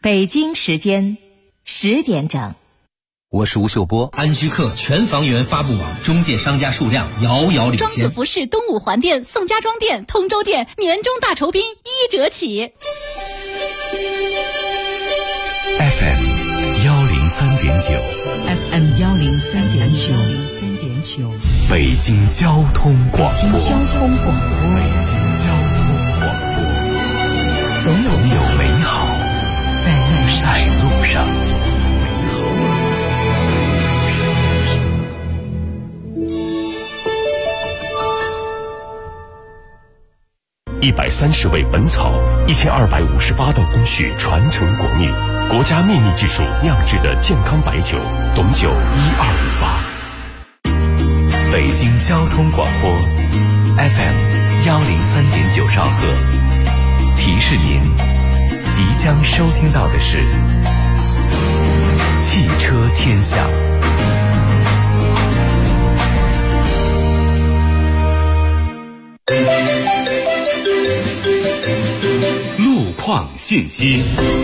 北京时间10点整。 我是吴秀波。 安居客全房源发布网中介商家数量遥遥领装先。 子服饰东五环店、宋家庄店、通州店年终大酬宾1折起。 FM 103.9 FM 103.9 北京交通广播。 北京交通广播，总有美好在路上。130味本草，1258道工序传承国秘，国家秘密技术酿制的健康白酒，董酒1258。北京交通广播 FM 103.9兆赫，提示您即将收听到的是汽车天下。路况信息。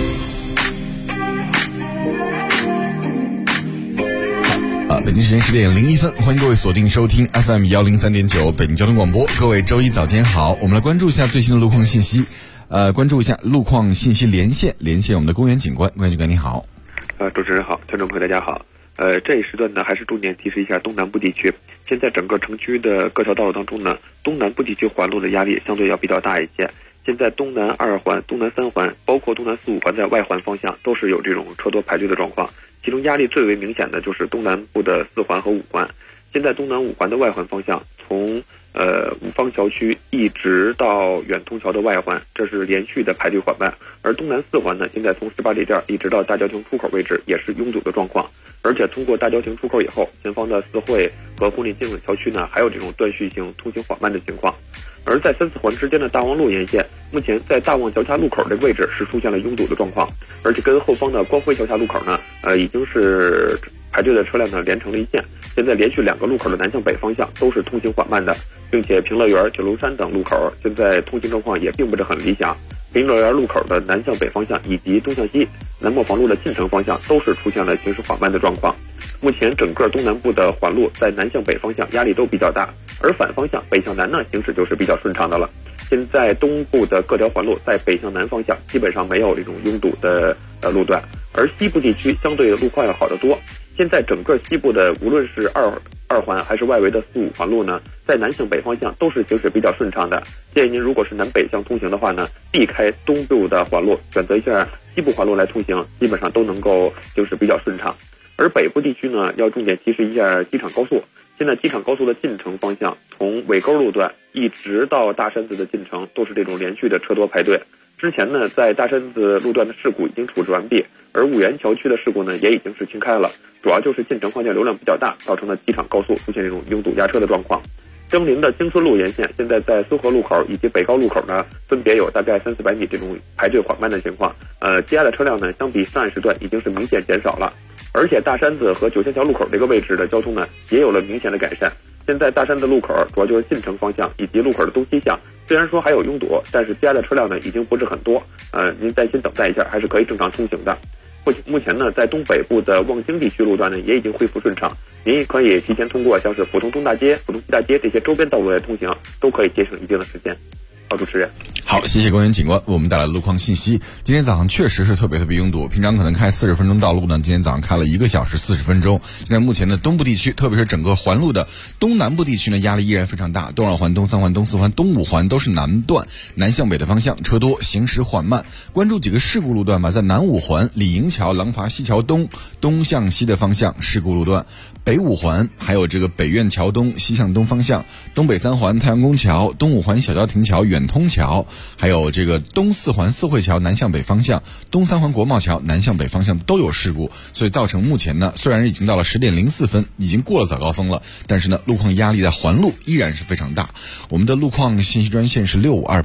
北京时间10点01分，欢迎各位锁定收听 FM 103.9北京交通广播。各位周一早间好，我们来关注一下最新的路况信息。关注一下路况信息连线我们的公园警官。公园警官你好。 主持人好，听众朋友大家好。这一时段呢，还是重点提示一下东南部地区。现在整个城区的各条道路当中呢，东南部地区环路的压力相对要比较大一些。现在东南2环、东南3环，包括东南4、5环在外环方向都是有这种车多排队的状况。其中压力最为明显的就是东南部的4环和5环。现在东南5环的外环方向，从五方桥区一直到远通桥的外环，这是连续的排队缓慢。而东南4环呢，现在从18里店一直到大郊亭出口位置也是拥堵的状况。而且通过大郊亭出口以后，前方的四惠和红岭金永桥区呢，还有这种断续性通行缓慢的情况。而在3、4环之间的大望路沿线，目前在大望桥下路口的位置是出现了拥堵的状况，而且跟后方的光辉桥下路口呢，已经是排队的车辆呢连成了一线。现在连续2个路口的南向北方向都是通行缓慢的，并且平乐园、九龙山等路口现在通行状况也并不是很理想。平乐园路口的南向北方向以及东向西南磨坊路的进城方向都是出现了行驶缓慢的状况。目前整个东南部的环路在南向北方向压力都比较大，而反方向北向南呢行驶就是比较顺畅的了。现在东部的各条环路在北向南方向基本上没有这种拥堵的路段，而西部地区相对路况要好得多。现在整个西部的无论是二环还是外围的4、5环路呢，在南向北方向都是行驶比较顺畅的。建议您如果是南北向通行的话呢，避开东部的环路，选择一下西部环路来通行，基本上都能够行驶比较顺畅。而北部地区呢，要重点提示一下机场高速。现在机场高速的进城方向，从尾沟路段一直到大山子的进城，都是这种连续的车多排队。之前呢，在大山子路段的事故已经处置完毕，而五原桥区的事故呢，也已经是清开了。主要就是进城方向流量比较大，造成了机场高速出现这种拥堵压车的状况。征林的京村路沿线，现在在苏河路口以及北高路口呢，分别有大概300-400米这种排队缓慢的情况。积压的车辆呢，相比上一时段已经是明显减少了。而且大山子和九仙桥路口这个位置的交通呢，也有了明显的改善。现在大山子路口主要就是进城方向以及路口的东西向，虽然说还有拥堵，但是积压的车辆呢已经不是很多。您耐心等待一下，还是可以正常通行的。目前呢，在东北部的望京地区路段呢，也已经恢复顺畅。您也可以提前通过像是浦东东大街、浦东西大街这些周边道路来通行，都可以节省一定的时间。好，主持人。 好，谢谢公园警官为我们带来的路况信息。今天早上确实是特别拥堵，平常可能开40分钟道路呢，今天早上开了1个小时40分钟。现在目前的东部地区，特别是整个环路的东南部地区呢，压力依然非常大。东2环、东3环、东4环、东5环都是南段，南向北的方向车多，行驶缓慢。关注几个事故路段吧，在南5环李营桥、廊坊西桥东东向西的方向事故路段，北5环还有这个北苑桥东西向东方向，东北3环太阳宫桥、东5环小郊亭桥、远通桥，还有这个东4环四惠桥南向北方向，东3环国贸桥南向北方向都有事故，所以造成目前呢，虽然已经到了10点04分，已经过了早高峰了，但是呢，路况压力在环路依然是非常大。我们的路况信息专线是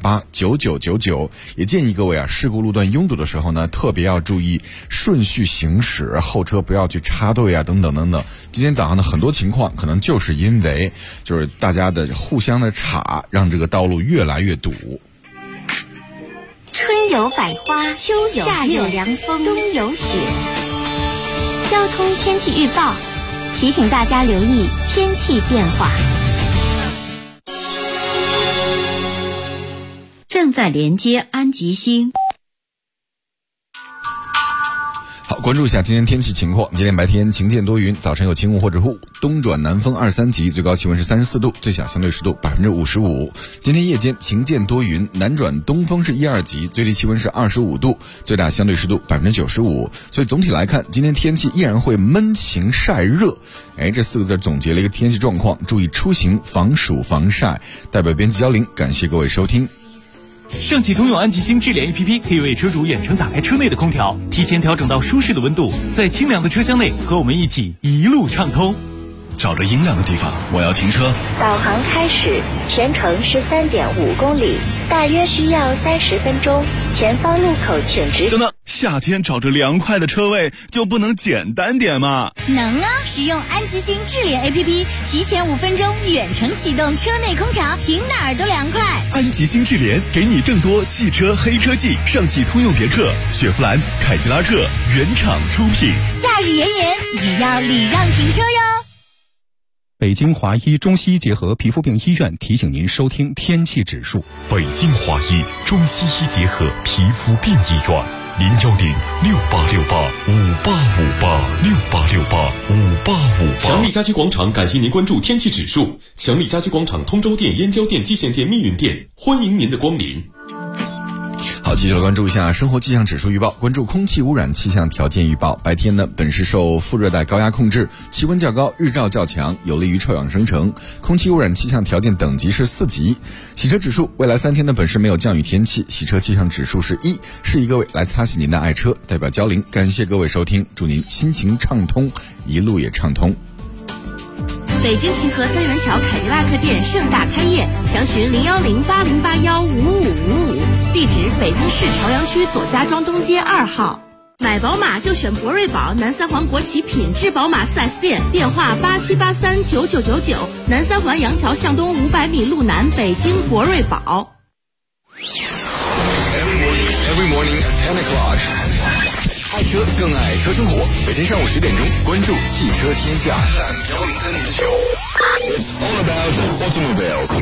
65289999，也建议各位啊，事故路段拥堵的时候呢，特别要注意顺序行驶，后车不要去插队啊，等等等等。今天早上的很多情况，可能就是因为大家的互相的插，让这个道路越来越堵。 春春有百花，秋有夏有凉风，冬有雪。交通天气预报提醒大家留意天气变化。 正在连接安吉星。 好，关注一下今天天气情况。今天白天晴间多云，早晨有轻雾或者雾，东转南风2-3级，最高气温是34度，最小相对湿度55%。今天夜间晴间多云，南转东风是1-2级，最低气温是25度，最大相对湿度95%。所以总体来看，今天天气依然会闷晴晒热。这4个字总结了一个天气状况，注意出行防暑防晒。代表编辑焦玲，感谢各位收听。 上汽通用安吉星智联 APP 可以为车主远程打开车内的空调，提前调整到舒适的温度，在清凉的车厢内和我们一起一路畅通。 找着阴凉的地方，我要停车。 导航开始，全程是3.5公里，大约需要30分钟。前方路口请直行。 等等，夏天找着凉快的车位就不能简单点吗？ 能啊！使用安吉星智联 APP， 提前5分钟远程启动车内空调，停哪儿都凉快。 安吉星智联给你更多汽车黑科技，上汽通用别克、雪佛兰、凯迪拉克原厂出品。 夏日炎炎也要礼让停车哟。 北京华医中西医结合皮肤病医院提醒您收听天气指数。 北京华医中西医结合皮肤病医院，010-6868-5858，6858-5858。 强力家居广场感谢您关注天气指数。强力家居广场通州店、燕郊店、蓟县店、密云店，欢迎您的光临。 好，继续来关注一下生活气象指数预报，关注空气污染气象条件预报。白天呢，本市受副热带高压控制，气温较高，日照较强，有利于臭氧生成，空气污染气象条件等级是4级。洗车指数，未来3天呢，本市没有降雨天气，洗车气象指数是1，示意各位来擦洗您的爱车。代表焦玲，感谢各位收听，祝您心情畅通，一路也畅通。 北京秦河3元桥凯迪拉克店盛大开业，详询010-8081-5555，地址北京市朝阳区左家庄东街2号。买宝马就选博瑞宝，南三环国企品质宝马 4S 店，电话87839999，南三环杨桥向东500米路南，北京博瑞宝。 Every morning at 10 o'clock， 爱车更爱车生活，每天上午10点钟，关注汽车天下103.9。It's all about automobiles。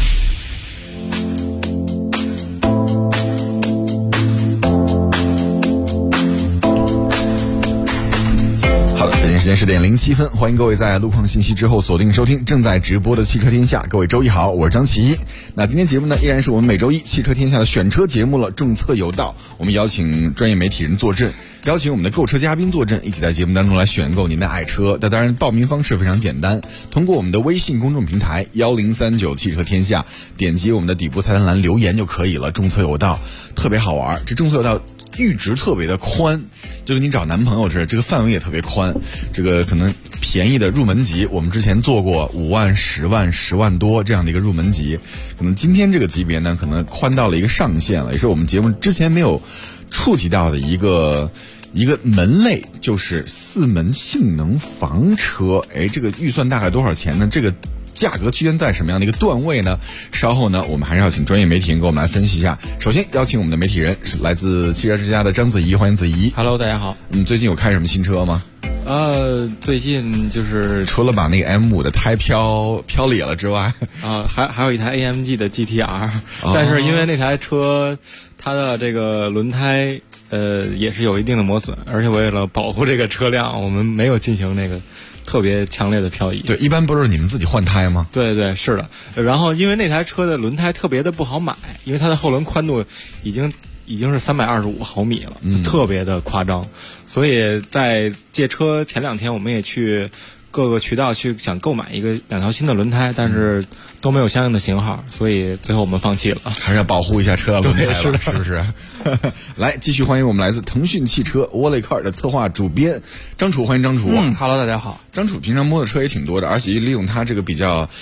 好的，北京时间10点07分，欢迎各位在路况信息之后锁定收听正在直播的汽车天下。各位周一好，我是张琪。那今天节目呢，依然是我们每周一汽车天下的选车节目了，众策有道。我们邀请专业媒体人坐镇，邀请我们的购车嘉宾坐镇，一起在节目当中来选购您的爱车。那当然，报名方式非常简单，通过我们的微信公众平台1039汽车天下，点击我们的底部菜单栏留言就可以了。众策有道，特别好玩。这众策有道阈值特别的宽，就跟你找男朋友似的，这个范围也特别宽。这个可能便宜的入门级，我们之前做过5万、10万、10万多这样的一个入门级，可能今天这个级别呢，可能宽到了一个上限了，也是我们节目之前没有触及到的一个门类，就是4门性能房车。这个预算大概多少钱呢？这个价格区间在什么样的一个段位呢？稍后呢，我们还是要请专业媒体人给我们来分析一下。首先邀请我们的媒体人是来自汽车之家的张子怡，欢迎子怡。 Hello， 大家好。 最近有开什么新车吗？ 最近就是除了把那个 M5 的胎飘裂了之外， 还有一台 AMG 的 GTR，但是因为那台车它的这个轮胎也是有一定的磨损，而且为了保护这个车辆，我们没有进行那个特别强烈的漂移。 对，一般不是你们自己换胎吗？ 对对，是的。然后因为那台车的轮胎特别的不好买，因为它的后轮宽度已经是325毫米了，特别的夸张。所以在借车前2天，我们也去各个渠道去想购买2条新的轮胎，但是都没有相应的型号，所以最后我们放弃了。还是要保护一下车的轮胎了， 是不是？来，继续欢迎我们来自腾讯汽车 Wally Car 的策划主编张楚，欢迎张楚。 Hello， 大家好。 张楚平常摸的车也挺多的，而且利用他这个比较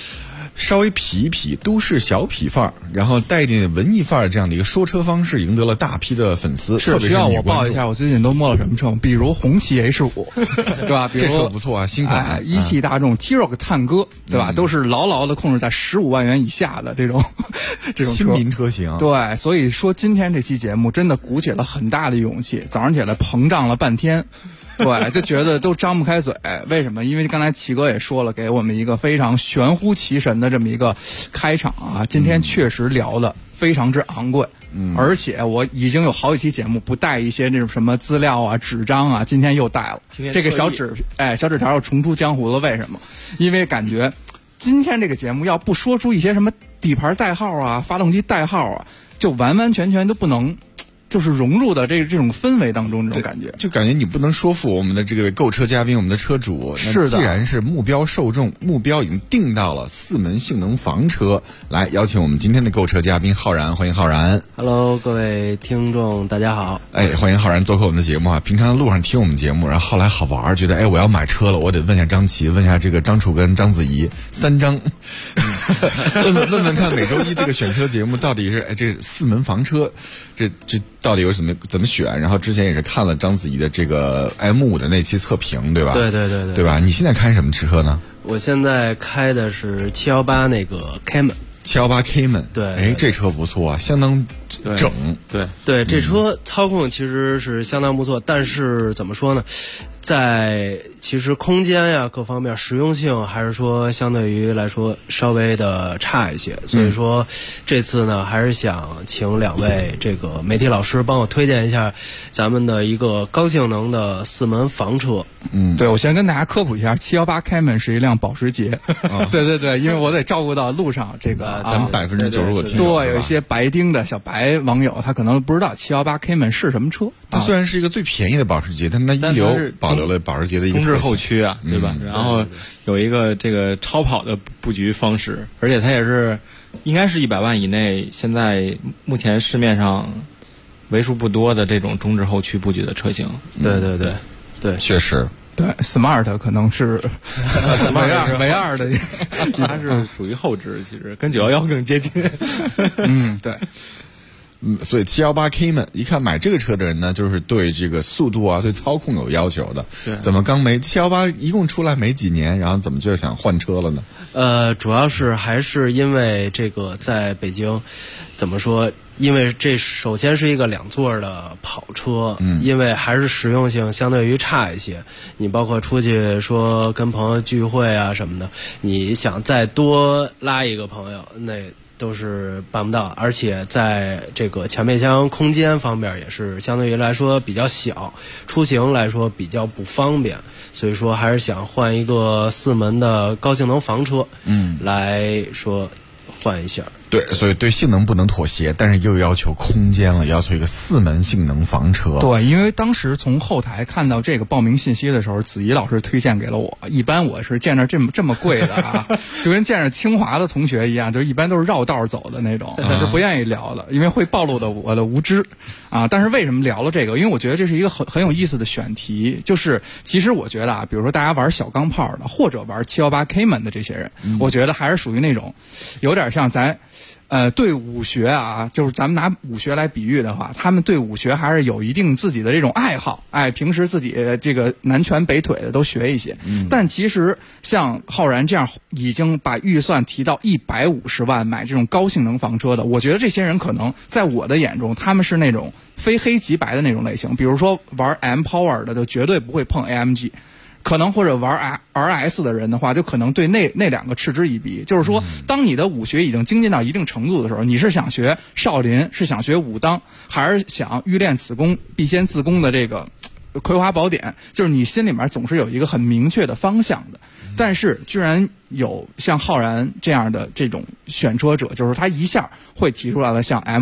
稍微痞一痞，都市小痞范儿，然后带一点文艺范儿这样的一个说车方式，赢得了大批的粉丝。 是需要我报一下，我最近都摸了什么车？比如红旗 H5，对吧？比如这车不错啊，新款。 一汽大众 T-Roc 探歌，对吧？都是牢牢的控制在15万元以下的这种亲民车型。 对，所以说今天这期节目真的鼓起了很大的勇气，早上起来膨胀了半天。对，就觉得都张不开嘴。为什么？因为刚才齐哥也说了，给我们一个非常玄乎其神的这么一个开场啊。今天确实聊的非常之昂贵，而且我已经有好几期节目不带一些那种什么资料啊、纸张啊，今天又带了。这个小纸条又重出江湖了。为什么？因为感觉今天这个节目要不说出一些什么底盘代号啊、发动机代号啊，就完完全全都不能。就是融入的这种氛围当中，这种感觉， 就感觉你不能说服我们的这个购车嘉宾，我们的车主。 是的， 既然是目标受众，目标已经定到了4门性能房车，来邀请我们今天的购车嘉宾浩然，欢迎浩然。 Hello， 各位听众，大家好。 欢迎浩然做客我们的节目啊！平常路上听我们节目，然后后来好玩，觉得我要买车了，我得问一下张琪，问一下这个张楚跟章子怡3张，问问看每周一这个选车节目到底是这4门房车，这到底有怎么选？然后之前也是看了章子怡的这个 M5 的那期测评，对吧？ 对吧？你现在开什么车呢？ 我现在开的是718那个 Cayman。 718 Cayman， 对， 这车不错啊，相当整。 对，这车操控其实是相当不错，但是怎么说呢？在其实空间呀各方面实用性还是说相对于来说稍微的差一些，所以说这次呢还是想请2位这个媒体老师帮我推荐一下咱们的一个高性能的4门房车。 对，我先跟大家科普一下，718 Cayman 是一辆保时捷。对，因为我得照顾到路上这个咱们90%的听众， 对，有一些白丁的小白网友，他可能不知道718 Cayman 是什么车。 它虽然是一个最便宜的保时捷，但它一流保留了保时捷的一个中置后驱啊，对吧？然后有一个这个超跑的布局方式，而且它也是应该是100万以内，现在目前市面上为数不多的这种中置后驱布局的车型。 对， 确实。 对 ，Smart 可能是唯二的， 它是属于后置，其实跟911更接近。 对。 所以718 Cayman 一看买这个车的人呢，就是对这个速度啊、对操控有要求的。怎么刚718一共出来没几年，然后怎么就想换车了呢？ 主要是还是因为这个在北京，怎么说？因为这首先是一个2座的跑车，因为还是实用性相对于差一些。你包括出去说跟朋友聚会啊什么的，你想再多拉一个朋友，那都是办不到，而且在这个前备箱空间方面也是相对于来说比较小，出行来说比较不方便，所以说还是想换一个4门的高性能房车，来说换一下。 对，所以对性能不能妥协，但是又要求空间了，要求一个4门性能房车。 对，因为当时从后台看到这个报名信息的时候，子怡老师推荐给了我。一般我是见着这么贵的啊，就跟见着清华的同学一样，就一般都是绕道走的那种，就不愿意聊的，因为会暴露的我的无知啊。但是为什么聊了这个？因为我觉得这是一个很有意思的选题，就是其实我觉得啊，比如说大家玩小钢炮的，或者玩718 Cayman 的这些人，我觉得还是属于那种有点像咱。对武学啊，就是咱们拿武学来比喻的话，他们对武学还是有一定自己的这种爱好，平时自己这个南拳北腿的都学一些。但其实像浩然这样已经把预算提到150万买这种高性能房车的，我觉得这些人可能在我的眼中，他们是那种非黑即白的那种类型。比如说玩 M Power 的，就绝对不会碰 AMG。可能或者玩 RS 的人的话，就可能对那2个嗤之以鼻。就是说，当你的武学已经精进到一定程度的时候，你是想学少林，是想学武当，还是想欲练此功必先自宫的这个葵花宝典？就是你心里面总是有一个很明确的方向的。但是居然有像浩然这样的这种选车者，就是他一下会提出来了，像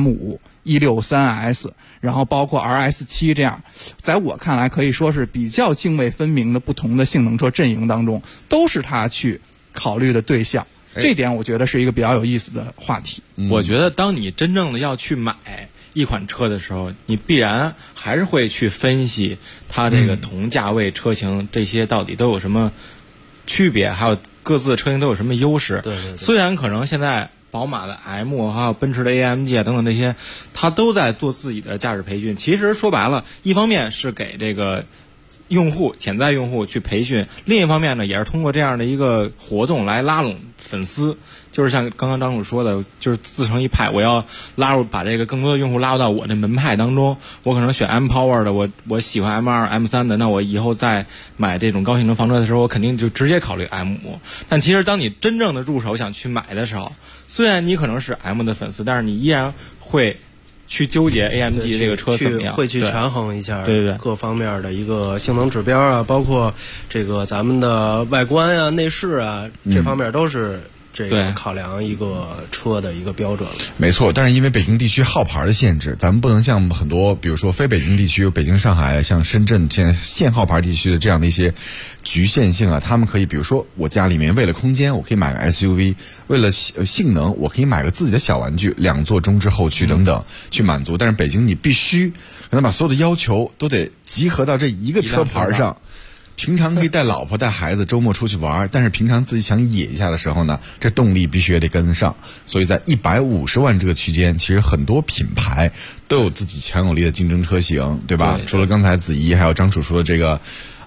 M5、163S， 然后包括 RS7 这样，在我看来可以说是比较泾渭分明的不同的性能车阵营当中，都是他去考虑的对象。这点我觉得是一个比较有意思的话题。 我觉得当你真正的要去买一款车的时候，你必然还是会去分析它这个同价位车型这些到底都有什么区别，还有各自的车型都有什么优势。 对对对。 虽然可能现在宝马的 M 还有奔驰的 AMG 啊等等这些，它都在做自己的驾驶培训。其实说白了，一方面是给这个用户、潜在用户去培训，另一方面呢，也是通过这样的一个活动来拉拢粉丝。就是像刚刚张主说的，就是自成一派，我要把这个更多的用户拉入到我的门派当中。我可能选 M Power 的，我喜欢 M2、M3 的，那我以后再买这种高性能房车的时候，我肯定就直接考虑 M5。但其实当你真正的入手想去买的时候，虽然你可能是 M 的粉丝，但是你依然会去纠结 AMG 这个车怎么样， 会去权衡一下对各方面的一个性能指标啊，包括这个咱们的外观啊、内饰啊，这方面都是这个考量一个车的一个标准了。 没错，但是因为北京地区号牌的限制，咱们不能像很多比如说非北京地区，北京、上海、像深圳现在限号牌地区的这样的一些局限性啊，他们可以比如说我家里面为了空间我可以买个 SUV， 为了性能我可以买个自己的小玩具，2座中置后驱等等去满足。但是北京你必须可能把所有的要求都得集合到这一个车牌上。平常可以带老婆带孩子周末出去玩，但是平常自己想野一下的时候呢，这动力必须也得跟上。所以在150万这个区间，其实很多品牌都有自己强有力的竞争车型，对吧？除了刚才子怡还有张楚说的这个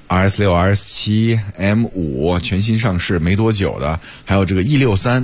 RS6、RS7、M5 全新上市没多久的，还有这个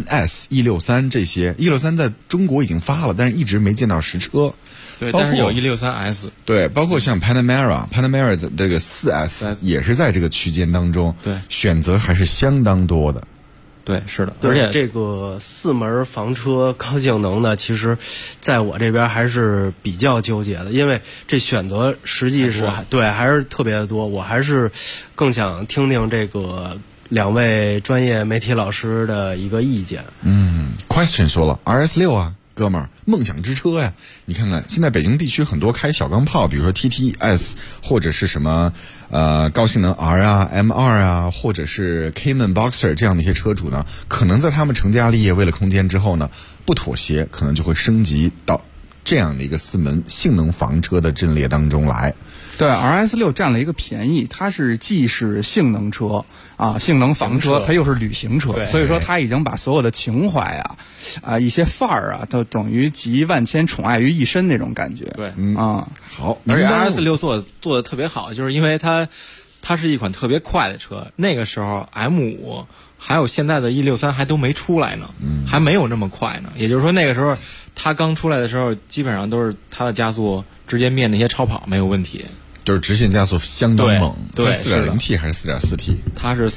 E63S、E63 这些 ，E63 在中国已经发了，但是一直没见到实车。 对，但是有 E63S， 对，包括像 Panamera 的这个4S 也是在这个区间当中， 对， 选择还是相当多的。 对，是的， 而且这个4门房车高性能的，其实在我这边还是比较纠结的，因为这选择实际是还是特别的多。我还是更想听听这个2位专业媒体老师的一个意见。 Question 说了 RS6 啊。哥们儿，梦想之车呀！你看看，现在北京地区很多开小钢炮，比如说 TTS 或者是什么高性能 R 啊、M2 啊，或者是 Cayman Boxer 这样的一些车主呢，可能在他们成家立业为了空间之后呢，不妥协，可能就会升级到这样的一个4门性能房车的阵列当中来。 对 ，RS6 占了一个便宜，它是既是性能车啊，性能房车，它又是旅行车，所以说它已经把所有的情怀一些范儿啊，都等于集万千宠爱于一身那种感觉。 对， 好， 而且 RS6 做的特别好，就是因为它是一款特别快的车，那个时候 M5还有现在的 E63还都没出来呢，还没有那么快呢。也就是说，那个时候它刚出来的时候，基本上都是它的加速直接灭那些超跑没有问题。 就是直线加速相当猛， 对 4.0T 还是 4.4T？ 它是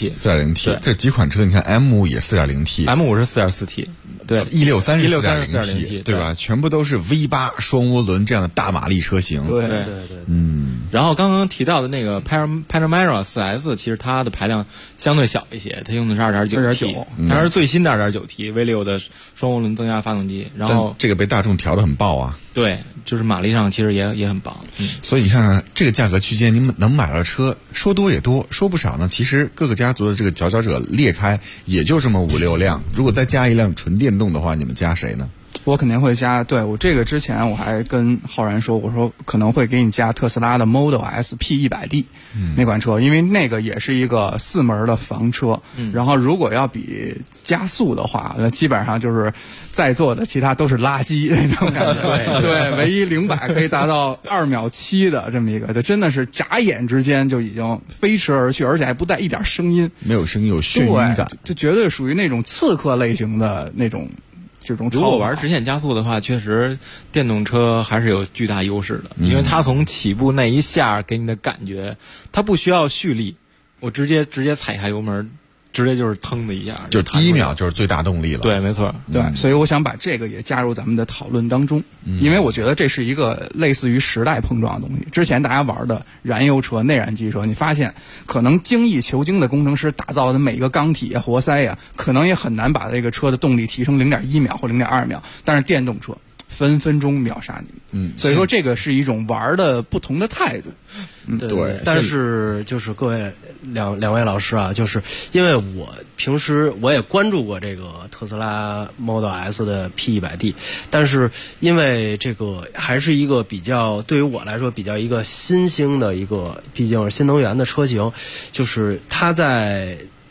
4.0T。 这几款车你看 M5 也 4.0T，M5 是 4.4T， 对 ，E63 是 4.0T， 对吧？全部都是 V8 双涡轮这样的大马力车型。 对，然后刚刚提到的那个 Panamera 4S， 其实它的排量相对小一些，它用的是 2.9T， 它是最新的 2.9T V6 的双涡轮增压发动机。然后这个被大众调得很爆啊。 对，就是马力上其实也很棒。 所以你看看这个价格区间，你们能买到车，说多也多，说不少呢。其实各个家族的这个佼佼者裂开，也就这么5-6辆。如果再加一辆纯电动的话，你们加谁呢？ 我肯定会加，对，我这个之前我还跟浩然说，我说可能会给你加特斯拉的 Model S P100D 那款车，因为那个也是一个4门的房车，然后如果要比加速的话，那基本上就是在座的其他都是垃圾那种感觉。对，唯一0-100可以达到2.7秒的这么一个，就真的是眨眼之间就已经飞驰而去，而且还不带一点声音， 没有声音，有眩晕感， 就绝对属于那种刺客类型的那种。 如果玩直线加速的话，确实电动车还是有巨大优势的，因为它从起步那一下给你的感觉，它不需要蓄力，我直接踩下油门，直接就是腾的一下， 就第一秒就是最大动力了。 对，没错， 对，所以我想把这个也加入咱们的讨论当中，因为我觉得这是一个类似于时代碰撞的东西。之前大家玩的燃油车、内燃机车，你发现可能精益求精的工程师打造的每一个缸体啊、活塞呀，可能也很难把这个车的动力提升0.1秒或0.2秒，但是电动车分分钟秒杀你们。所以说这个是一种玩的不同的态度。 对，但是就是各位两位老师啊，就是因为我平时我也关注过这个特斯拉 Model S 的 P100D， 但是因为这个还是一个比较对于我来说比较一个新兴的一个，毕竟是新能源的车型，就是它在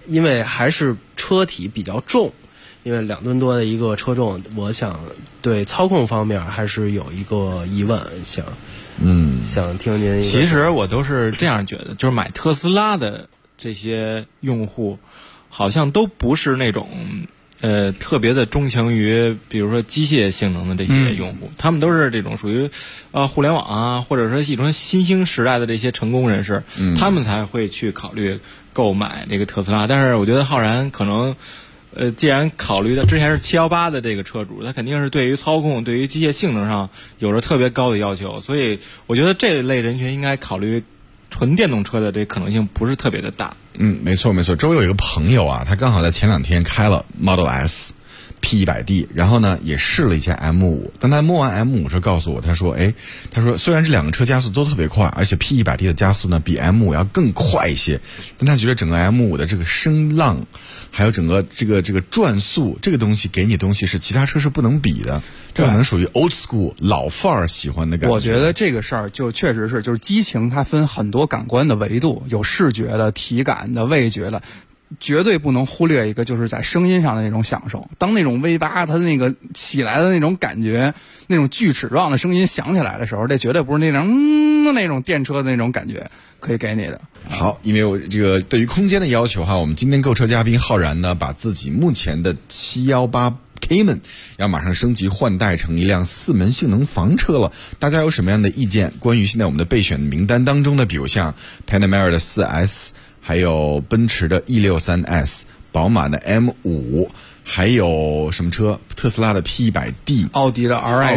因为还是车体比较重，因为2吨多的一个车重，我想对操控方面还是有一个疑问，想听您。 其实我都是这样觉得，就是买特斯拉的这些用户，好像都不是那种特别的钟情于比如说机械性能的这些用户，他们都是这种属于互联网啊，或者说一种新兴时代的这些成功人士，他们才会去考虑购买这个特斯拉。但是我觉得浩然可能既然考虑的之前是718的这个车主，他肯定是对于操控、对于机械性能上有着特别高的要求，所以我觉得这类人群应该考虑纯电动车的这可能性不是特别的大。 没错。周围有一个朋友啊，他刚好在前2天开了 Model S P100D， 然后呢也试了一下 M5。当他摸完 M5 时告诉我，他说虽然这2个车加速都特别快，而且 P100D 的加速呢比 M5 要更快一些，但他觉得整个 M5 的这个声浪，还有整个这个转速，这个东西给你的东西是其他车是不能比的，这可能属于 old school 老范儿喜欢的感觉。 我觉得这个事儿就确实是，就是激情它分很多感官的维度，有视觉的、体感的、味觉的。绝对不能忽略一个，就是在声音上的那种享受。当那种 V8 它那个起来的那种感觉，那种锯齿状的声音响起来的时候，这绝对不是那种那种电车的那种感觉可以给你的。 好，因为我这个对于空间的要求哈，我们今天购车嘉宾浩然呢，把自己目前的718 Cayman 要马上升级换代成一辆4门性能房车了。大家有什么样的意见？关于现在我们的备选名单当中的，比如像 Panamera 的 4S， 还有奔驰的 E63S， 宝马的 M5， 还有什么车？特斯拉的 P100D， 奥迪的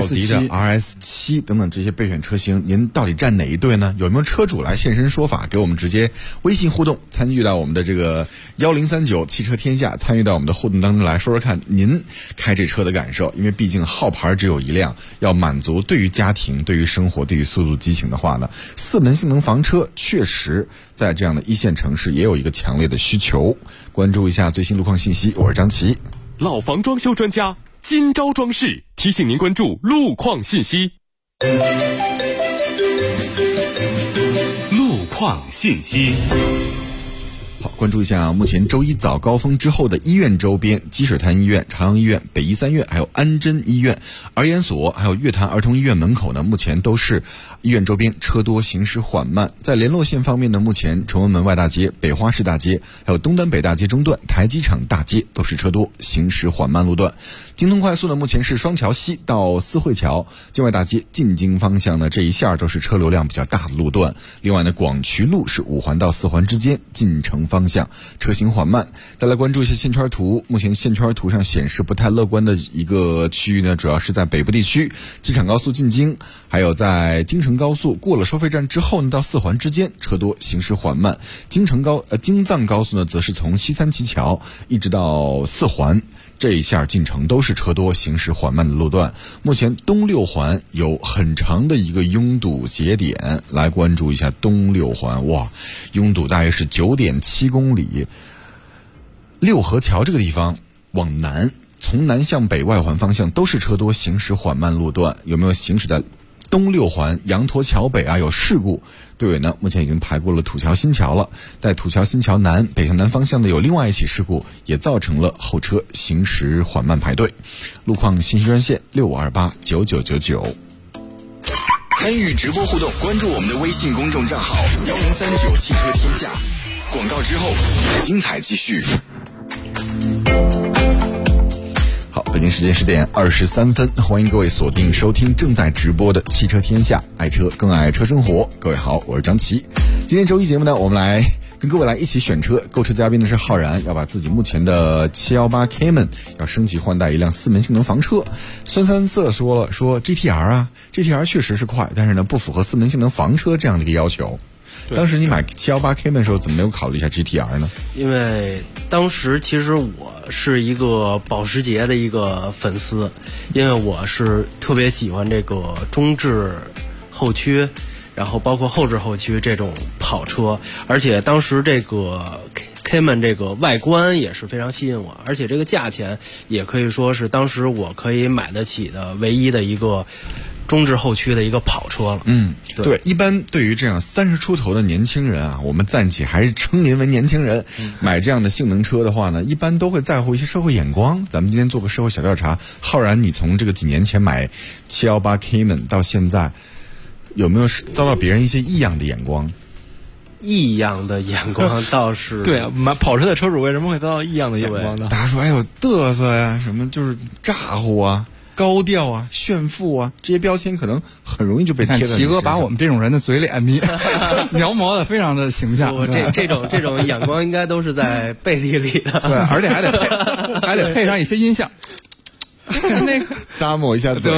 RS7 等等这些备选车型，您到底站哪一队呢？有没有车主来现身说法，给我们直接微信互动，参与到我们的这个1039汽车天下，参与到我们的互动当中来，说说看您开这车的感受。因为毕竟号牌只有一辆，要满足对于家庭、对于生活、对于速度激情的话呢，4门性能房车确实在这样的一线城市也有一个强烈的需求。关注一下最新路况信息，我是张琪。 老房装修专家今朝装饰提醒您关注路况信息。路况信息。 好，关注一下目前周一早高峰之后的医院周边，积水潭医院、朝阳医院、北医三院，还有安贞医院、儿研所，还有乐坛儿童医院门口呢，目前都是医院周边车多，行驶缓慢。在联络线方面呢，目前崇文门外大街、北花市大街，还有东单北大街中段、台机场大街都是车多，行驶缓慢路段。京通快速呢，目前是双桥西到四惠桥、境外大街进京方向呢，这一线都是车流量比较大的路段。另外呢，广渠路是5环到4环之间进城方向车行缓慢。再来关注一下线圈图，目前线圈图上显示不太乐观的一个区域呢，主要是在北部地区，机场高速进京，还有在京承高速过了收费站之后呢，到4环之间车多，行驶缓慢。京藏高速呢，则是从西三旗桥一直到4环。这一下进城都是车多，行驶缓慢的路段。目前东6环有很长的一个拥堵节点，来关注一下东6环。哇，拥堵大约是 9.7 公里。六合桥这个地方往南，从南向北外环方向都是车多，行驶缓慢路段。有没有行驶在东6环羊驼桥北啊有事故？队委呢目前已经排过了土桥新桥了，在土桥新桥南北向南方向的有另外一起事故，也造成了后车行驶缓慢排队。路况信息专线65289999。 参与直播互动，关注我们的微信公众账号1039汽车天下。广告之后，精彩继续。 好，北京时间10点23分，欢迎各位锁定收听正在直播的汽车天下，爱车更爱车生活。各位好，我是张琪。今天周一节目呢，我们来跟各位来一起选车。购车嘉宾呢是浩然，要把自己目前的718 Cayman 要升级换代一辆4门性能房车。孙三色说 GTR 确实是快，但是呢不符合4门性能房车这样的一个要求。当时你买718 Cayman 的时候，怎么没有考虑一下 GTR 呢？ 因为当时其实我是一个保时捷的一个粉丝，因为我是特别喜欢这个中置后驱，然后包括后置后驱这种跑车，而且当时这个 Cayman 这个外观也是非常吸引我，而且这个价钱也可以说是当时我可以买得起的唯一的一个中置后驱的一个跑车了。 对，一般对于这样30出头的年轻人啊，我们暂且还是称您为年轻人，买这样的性能车的话呢，一般都会在乎一些社会眼光。咱们今天做个社会小调查，浩然，你从这个几年前买718 Cayman 到现在，有没有遭到别人一些异样的眼光？ 异样的眼光倒是对啊，买跑车的车主为什么会遭到异样的眼光呢？ 大家说，哎呦，嘚瑟呀，什么就是咋呼啊。高调啊，炫富啊，这些标签可能很容易就被贴在你身上。 齐哥把我们这种人的嘴脸描摹的非常的形象。 这种眼光应该都是在背地里的， 对，而且还得配上一些音效，那个咂摸一下嘴。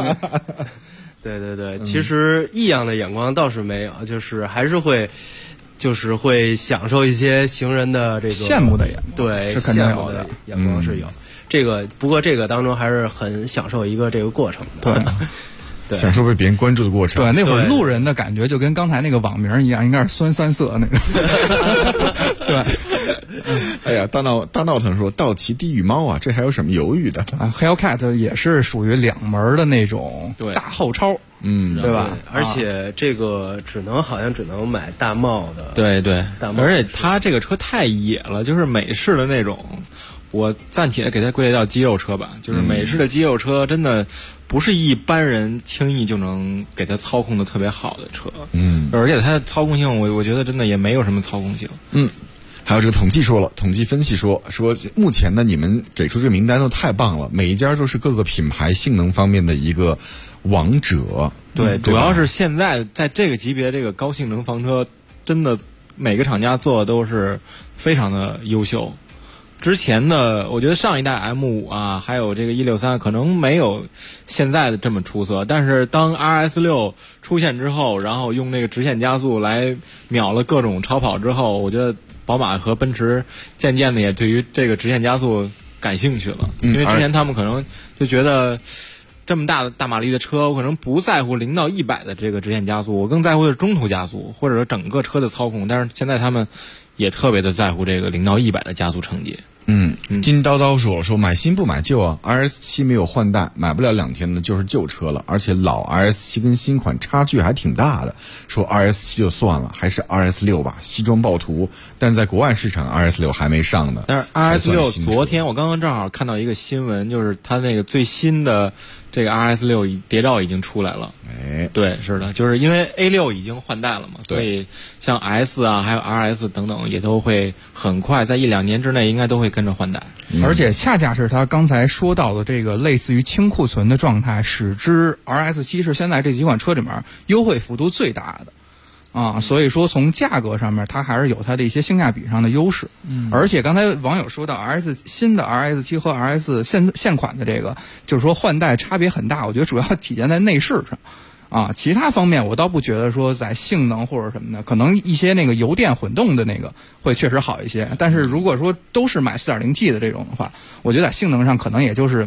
对，其实异样的眼光倒是没有，就是还是会。就是会享受一些行人的这个羡慕的眼光， 对， 是肯定有的眼光是有。这个不过这个当中还是很享受一个这个过程的， 对，享受被别人关注的过程。 对，那会儿路人的感觉就跟刚才那个网名一样，应该是酸三色那种。对。 哎呀，大闹腾说道奇低羽猫啊，这还有什么犹豫的啊 ？Hellcat 也是属于两门的那种大后超。对吧？ 而且这个好像只能买大帽的， 对， 大帽。 而且它这个车太野了，就是美式的那种，我暂且给它归类到肌肉车吧。就是美式的肌肉车，真的不是一般人轻易就能给它操控的特别好的车。而且它的操控性，我觉得真的也没有什么操控性。 还有这个统计分析说目前呢，你们给出这个名单都太棒了，每一家都是各个品牌性能方面的一个王者。 对，主要是现在在这个级别这个高性能房车，真的每个厂家做的都是非常的优秀。之前的我觉得上一代 M5 啊，还有这个163可能没有现在的这么出色，但是当 RS6 出现之后，然后用那个直线加速来秒了各种超跑之后，我觉得宝马和奔驰渐渐的也对于这个直线加速感兴趣了。因为之前他们可能就觉得这么大的大马力的车，我可能不在乎0到100的这个直线加速，我更在乎的是中途加速或者说整个车的操控。但是现在他们也特别的在乎这个0到100的加速成绩。 金叨叨说买新不买旧啊 ，RS7 没有换代，买不了2天呢就是旧车了，而且老 RS7 跟新款差距还挺大的。说 RS7 就算了，还是 RS6 吧，西装暴徒。但是在国外市场 RS6 还没上呢。 但是 RS6 昨天我刚刚正好看到一个新闻，就是它那个最新的这个 RS6 谍照已经出来了。对，是的，就是因为 A6 已经换代了嘛，所以像 S 啊还有 RS 等等也都会很快在1-2年之内应该都会跟着换代。 而且恰恰是他刚才说到的这个类似于清库存的状态，使之 RS7 是现在这几款车里面优惠幅度最大的。所以说从价格上面它还是有它的一些性价比上的优势。而且刚才网友说到新的 RS7 和 RS 现款的这个就是说换代差别很大，我觉得主要体现在内饰上。其他方面我倒不觉得说在性能或者什么的，可能一些那个油电混动的那个会确实好一些，但是如果说都是买 4.0T 的这种的话，我觉得在性能上可能也就是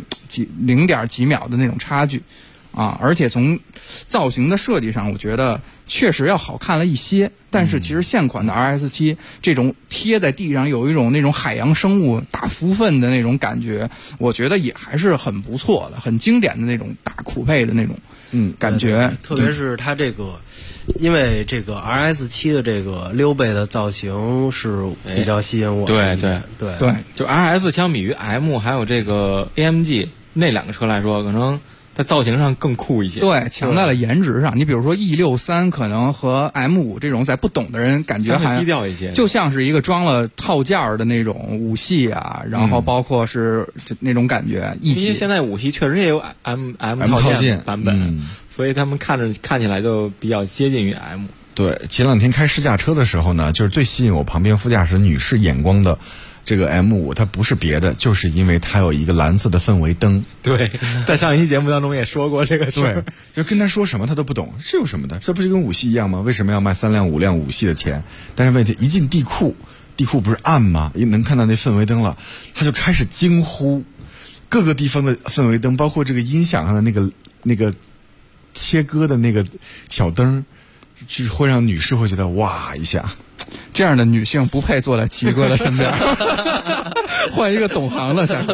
0.几秒的那种差距。而且从造型的设计上，我觉得确实要好看了一些。但是其实现款的 RS7 这种贴在地上有一种那种海洋生物大浮粪的那种感觉，我觉得也还是很不错的，很经典的那种大酷配的那种感觉。 特别是它这个，因为这个 RS7 的这个溜背的造型是比较吸引我的。 对，就 RS 相比于 M 还有这个 AMG 那2个车来说，可能在造型上更酷一些， 对，强在了颜值上。你比如说 E63 可能和 M5 这种在不懂的人感觉还低调一些， 就像是一个装了套件的那种武系啊，然后包括是那种感觉。 因为现在武系确实也有 M 套件版本，所以他们看起来就比较接近于 M。 对，前2天开试驾车的时候呢，就是最吸引我旁边副驾驶女士眼光的这个 M5， 它不是别的，就是因为它有一个蓝色的氛围灯。 对，在上一期节目当中也说过这个事儿。 对，就跟他说什么他都不懂，这有什么的？这不是跟武系一样吗？为什么要卖3辆5辆武系的钱？但是问题一进地库不是暗吗？一能看到那氛围灯了，他就开始惊呼，各个地方的氛围灯，包括这个音响上的那个切割的那个小灯，就会让女士会觉得哇一下。 这样的女性不配坐在齐哥的身边，换一个懂行的下回。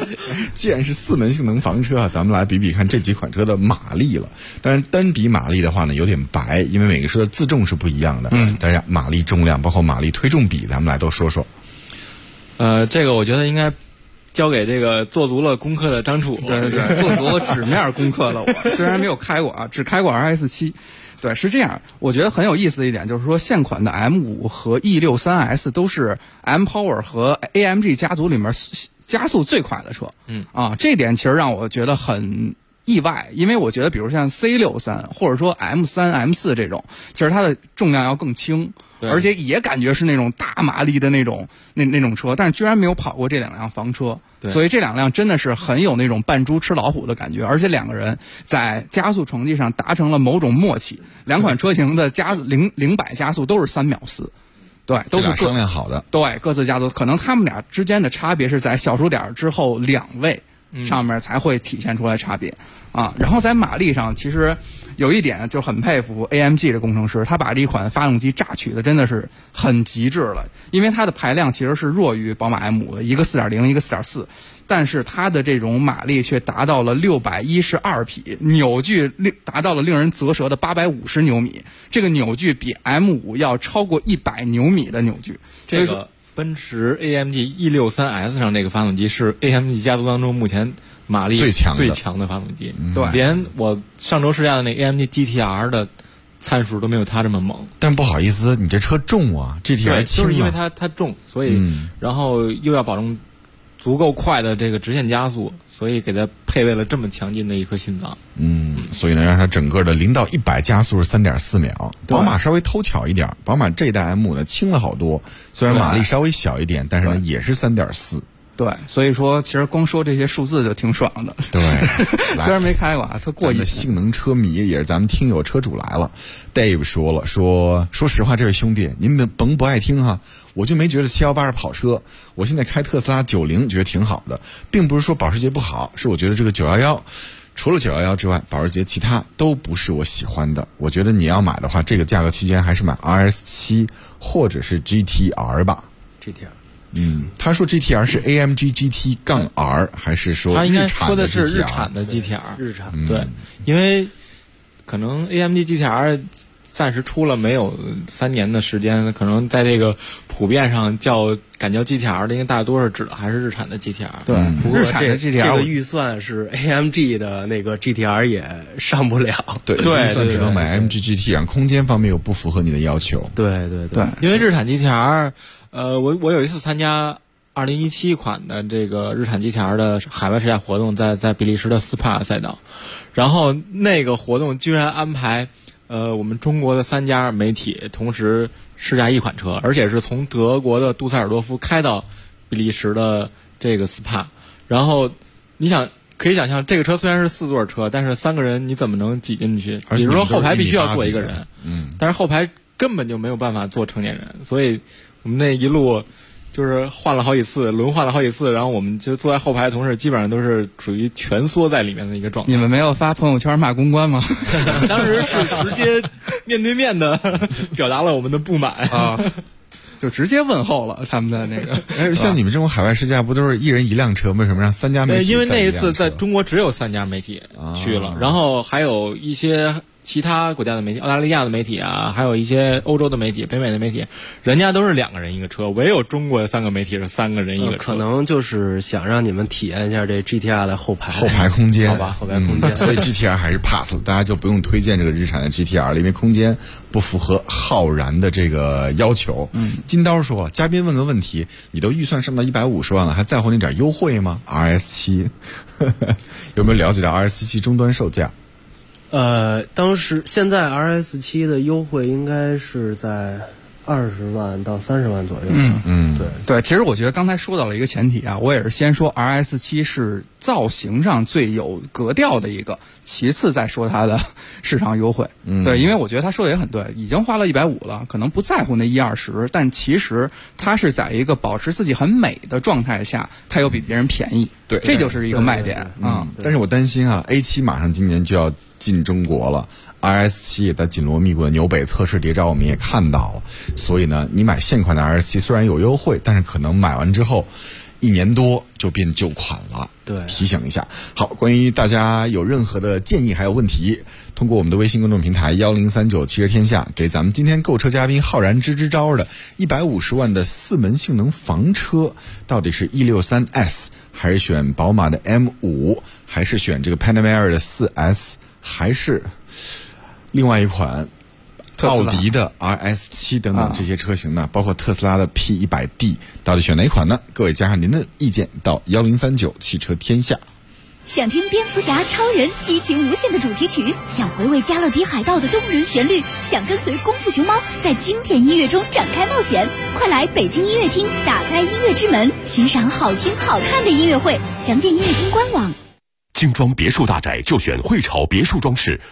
既然是4门性能房车啊，咱们来比比看这几款车的马力了。当然单比马力的话呢有点白，因为每个车的自重是不一样的。当然马力重量包括马力推重比咱们来都说说。 这个我觉得应该交给这个做足了功课的张楚。 对，做足了纸面功课了我。虽然没有开过啊，只开过 RS7。对，是这样。我觉得很有意思的一点就是说，现款的 M5和 E63S 都是 M-Power 和 AMG 家族里面加速最快的车。这点其实让我觉得很意外，因为我觉得比如像 C63 或者说 M3、M4 这种，其实它的重量要更轻，而且也感觉是那种大马力的那种车，但是居然没有跑过这2辆房车。所以这2辆真的是很有那种扮猪吃老虎的感觉，而且2个人在加速成绩上达成了某种默契。2款车型的0-100加速都是3秒4，对，都是商量好的。 对，各自加速，可能他们俩之间的差别是在小数点之后2位上面才会体现出来差别啊。然后在马力上，其实有一点就很佩服 AMG 的工程师，他把这一款发动机榨取的真的是很极致了，因为它的排量其实是弱于宝马 M5 的，一个 4.0 一个 4.4， 但是它的这种马力却达到了612匹，扭矩达到了令人啧舌的850牛米，这个扭矩比 M5 要超过100牛米的扭矩。 这个奔驰 AMG E63S 上这个发动机是 AMG 家族当中目前马力最强的发动机。 对， 连我上周试驾的那 AMG GTR 的参数都没有它这么猛。 但不好意思，你这车重啊 ，GTR 轻啊， 就是因为它重，所以然后又要保证足够快的这个直线加速，所以给它配备了这么强劲的一颗心脏。 所以呢，让它整个的0到100加速是3.4秒。宝马稍微偷巧一点，宝马这一代 M5 呢轻了好多，虽然马力稍微小一点，但是呢也是3.4。 对，所以说其实光说这些数字就挺爽的。 对， 虽然没开过啊，特过瘾。 性能车迷也是咱们听友车主来了 ，Dave 说实话，这位兄弟，您甭不爱听哈，我就没觉得718是跑车。我现在开特斯拉90觉得挺好的，并不是说保时捷不好，是我觉得这个911。除了911之外，保时捷其他都不是我喜欢的。我觉得你要买的话，这个价格区间还是买 RS7 或者是 GTR 吧。 GTR。 他说 GTR 是 AMG GT-R 还是说他应该说的是日产的 GTR？ 日产对，因为可能 AMG GTR 暂时出了没有3年的时间，可能在这个普遍上敢叫 GTR 的，应该大多数指的还是日产的 GTR。 对， 不过日产的 GTR 这个预算是 AMG 的那个 GTR 也上不了。 对，预算只能买 AMG GT， 空间方面又不符合你的要求。 对， 因为日产 GTR。我有一次参加2017款的这个日产 GTR 的海外试驾活动，在比利时的斯帕赛道，然后那个活动居然安排我们中国的3家媒体同时试驾一款车，而且是从德国的杜塞尔多夫开到比利时的这个斯帕，然后可以想象这个车虽然是4座车，但是3个人你怎么能挤进去？比如说后排必须要坐一个人，但是后排根本就没有办法坐成年人，所以我们那一路就是轮换了好几次，然后我们就坐在后排的同事基本上都是属于蜷缩在里面的一个状态。 你们没有发朋友圈骂公关吗？ 当时是直接面对面的表达了我们的不满啊，就直接问候了他们的那个。 像你们这种海外试驾不都是1人1辆车？为什么让3家媒体？ 因为那一次在中国只有3家媒体去了，然后还有一些其他国家的媒体，澳大利亚的媒体啊，还有一些欧洲的媒体、北美的媒体，人家都是2个人一个车，唯有中国的3个媒体是3个人一个车。 可能就是想让你们体验一下这 GTR 的后排空间， 好吧，后排空间。 所以 GTR 还是 pass， 大家就不用推荐这个日产的 GTR 了，因为空间不符合浩然的这个要求。金刀说，嘉宾问个问题，你都预算上到150万了，还在乎那点优惠吗 ？RS7 有没有了解到 RS7 终端售价？ 当时现在 RS7 的优惠应该是在20万到30万左右。 对，其实我觉得刚才说到了一个前提啊，我也是先说 RS7 是造型上最有格调的一个，其次再说它的市场优惠。对，因为我觉得他说的也很对，已经花了150了，可能不在乎那120，但其实他是在一个保持自己很美的状态下，他又比别人便宜。 对， 这就是一个卖点啊。 但是我担心啊 ，A7 马上今年就要进中国了 ，RS7 也在紧锣密鼓的纽北测试谍照，我们也看到了。所以呢，你买现款的 RS7 虽然有优惠，但是可能买完之后1年多就变旧款了。 对， 提醒一下。好，关于大家有任何的建议还有问题，通过我们的微信公众平台1039汽车天下，给咱们今天购车嘉宾浩然支招的150万的4门性能房车，到底是 E63S 还是选宝马的 M5，还是选这个 Panamera 的 4S， 还是另外一款奥迪的 RS7 等等这些车型呢，包括特斯拉的 P100D， 到底选哪一款呢？各位加上您的意见到1039汽车天下。 想听蝙蝠侠、超人激情无限的主题曲，想回味加勒比海盗的动人旋律，想跟随功夫熊猫在经典音乐中展开冒险，快来北京音乐厅，打开音乐之门，欣赏好听好看的音乐会。详见音乐厅官网。 精装别墅大宅就选汇潮别墅装饰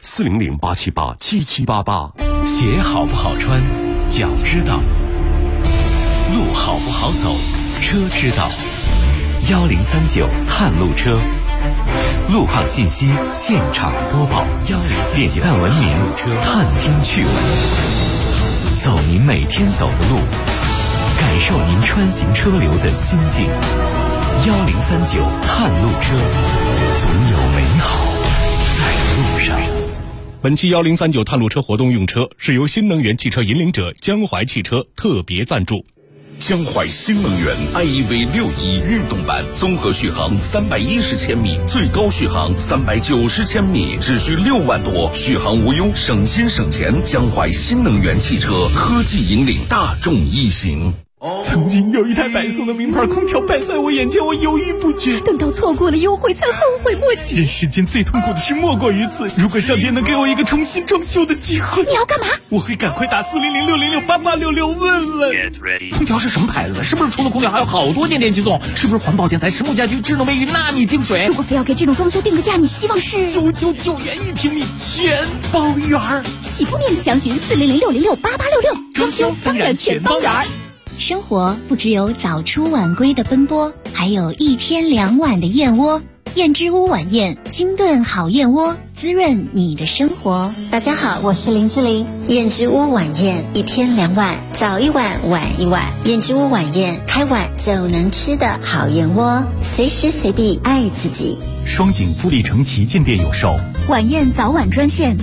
，400-878-7788。 鞋好不好穿，脚知道；路好不好走，车知道。1039探路车，路况信息现场播报。点赞文明，探听趣闻，走您每天走的路，感受您穿行车流的心境。1039探路车，总有美好在路上。 本期1039探路车活动用车是由新能源汽车引领者江淮汽车特别赞助。 江淮新能源 iEV 61运动版，综合续航310千米，最高续航390千米，只需6万多，续航无忧，省心省钱。江淮新能源汽车科技引领大众一行。 曾经有一台白色的名牌空调摆在我眼前，我犹豫不决， 等到错过了优惠才后悔莫及。 人世间最痛苦的事莫过于此，如果上天能给我一个重新装修的机会， 你要干嘛？ 我会赶快打400-606-8866问问。空调是什么牌子的？是不是除了空调还有好多件电器送？是不是环保建材、实木家居、智能卫浴、纳米净水？ 如果非要给这种装修定个价，你希望是 999元1平米全包圆。 起步面积详询400-606-8866，装修当然全包圆。 生活不只有早出晚归的奔波，还有1天2碗的燕窝。燕之屋晚宴，精炖好燕窝，滋润你的生活。 大家好，我是林志玲。燕之屋晚宴，1天2碗，早1碗，晚1碗。燕之屋晚宴，开碗就能吃的好燕窝，随时随地爱自己。 双井富力城旗舰店有售。 晚宴早晚专线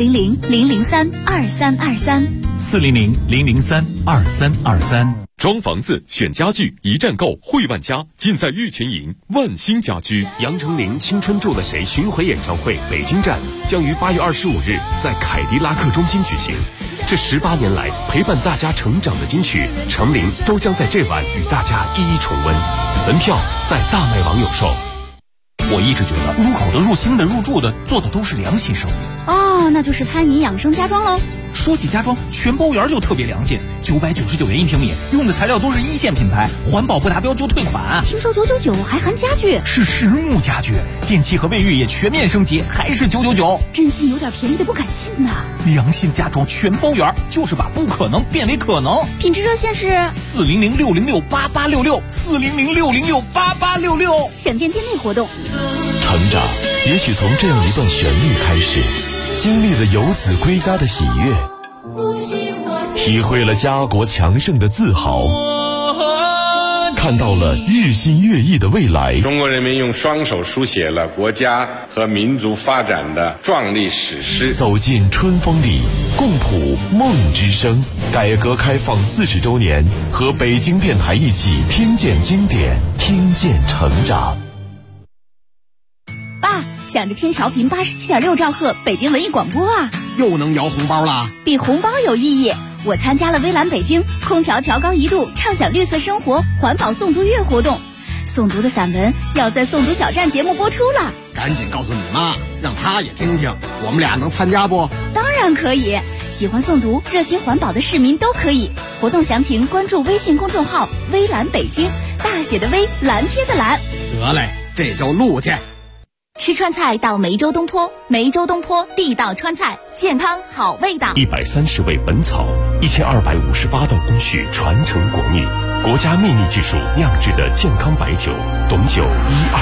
400-003-2323，400-003-2323。 装房子选家具，一站购汇万家，尽在玉泉营万兴家居。杨丞琳《青春住了谁》巡回演唱会北京站将于8月25日在凯迪拉克中心举行。这18年来陪伴大家成长的金曲，丞琳都将在这晚与大家一一重温。门票在大麦网有售。 我一直觉得入口的、入心的、入住的做的都是良心生意。 哦，那就是餐饮养生家装喽。 说起家装，全包圆就特别良心，999元1平米，用的材料都是1线品牌，环保不达标就退款。 听说999还含家具， 是实木家具，电器和卫浴也全面升级，还是999。 真心有点便宜的不敢信呐。 良心家装全包圆，就是把不可能变为可能。 品质热线是 400-606-8866，400-606-8866。 想见店内活动。 成长也许从这样一段旋律开始，经历了游子归家的喜悦，体会了家国强盛的自豪，看到了日新月异的未来。 中国人民用双手书写了国家和民族发展的壮丽史诗。 走进春风里，共谱梦之声。改革开放40周年，和北京电台一起听见经典，听见成长。 爸，想着听调频87.6兆赫北京文艺广播啊， 又能摇红包啦！ 比红包有意义。我参加了微蓝北京空调调高1度，畅享绿色生活环保诵读月活动，诵读的散文要在诵读小站节目播出了。 赶紧告诉你妈，让她也听听，我们俩能参加不？ 当然可以，喜欢诵读、热心环保的市民都可以。活动详情关注微信公众号微蓝北京，大写的微，蓝天的蓝。 得嘞，这就录去。 吃川菜到梅州东坡，梅州东坡地道川菜，健康好味道。 130味本草，1258道工序传承国秘，国家秘密技术酿制的健康白酒，董酒1258。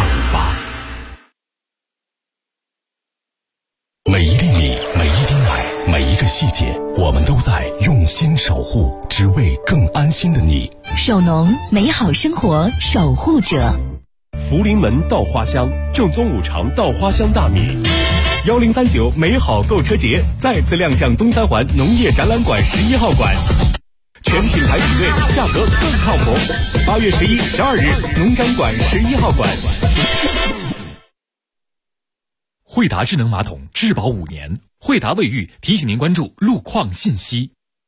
每一厘米，每一滴奶，每一个细节，我们都在用心守护，只为更安心的你。 守农，美好生活守护者。 福临门稻花香，正宗五常稻花香大米。1039美好购车节再次亮相东三环农业展览馆11号馆，全品牌比对，价格更靠谱。8月11、12日，农展馆11号馆。 惠达智能马桶质保5年，惠达卫浴提醒您关注路况信息。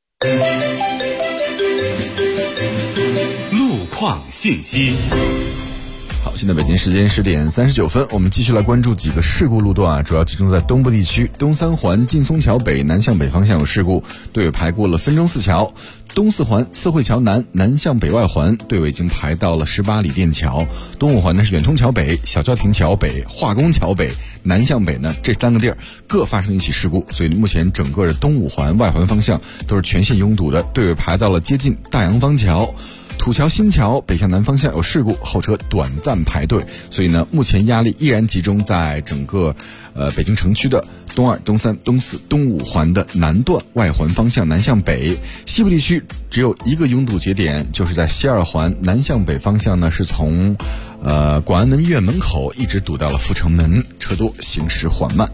路况信息。 好，现在北京时间10点39分，我们继续来关注几个事故路段啊，主要集中在东部地区，东三环劲松桥北南向北方向有事故，队尾排过了分钟寺桥；东四环四惠桥南南向北外环，队尾已经排到了18里店桥；东五环呢是远通桥北、小教亭桥北、化工桥北，南向北呢这3个地儿各发生一起事故，所以目前整个的东五环外环方向都是全线拥堵的，队尾排到了接近大洋坊桥。土桥新桥北向南方向有事故，后车短暂排队，所以呢，目前压力依然集中在整个北京城区的东2、东3、东4、东5环的南段外环方向南向北。西部地区只有一个拥堵节点，就是在西2环南向北方向呢，是从广安门医院门口一直堵到了阜成门，车多，行驶缓慢。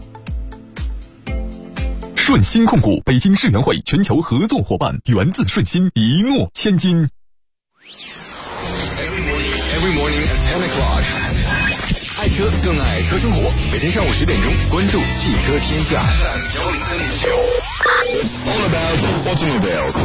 顺鑫控股北京世园会全球合作伙伴，源自顺鑫，一诺千金。 Every morning at 10 o'clock， 爱车更爱车生活。每天上午10点钟，关注汽车天下。It's all about automobiles。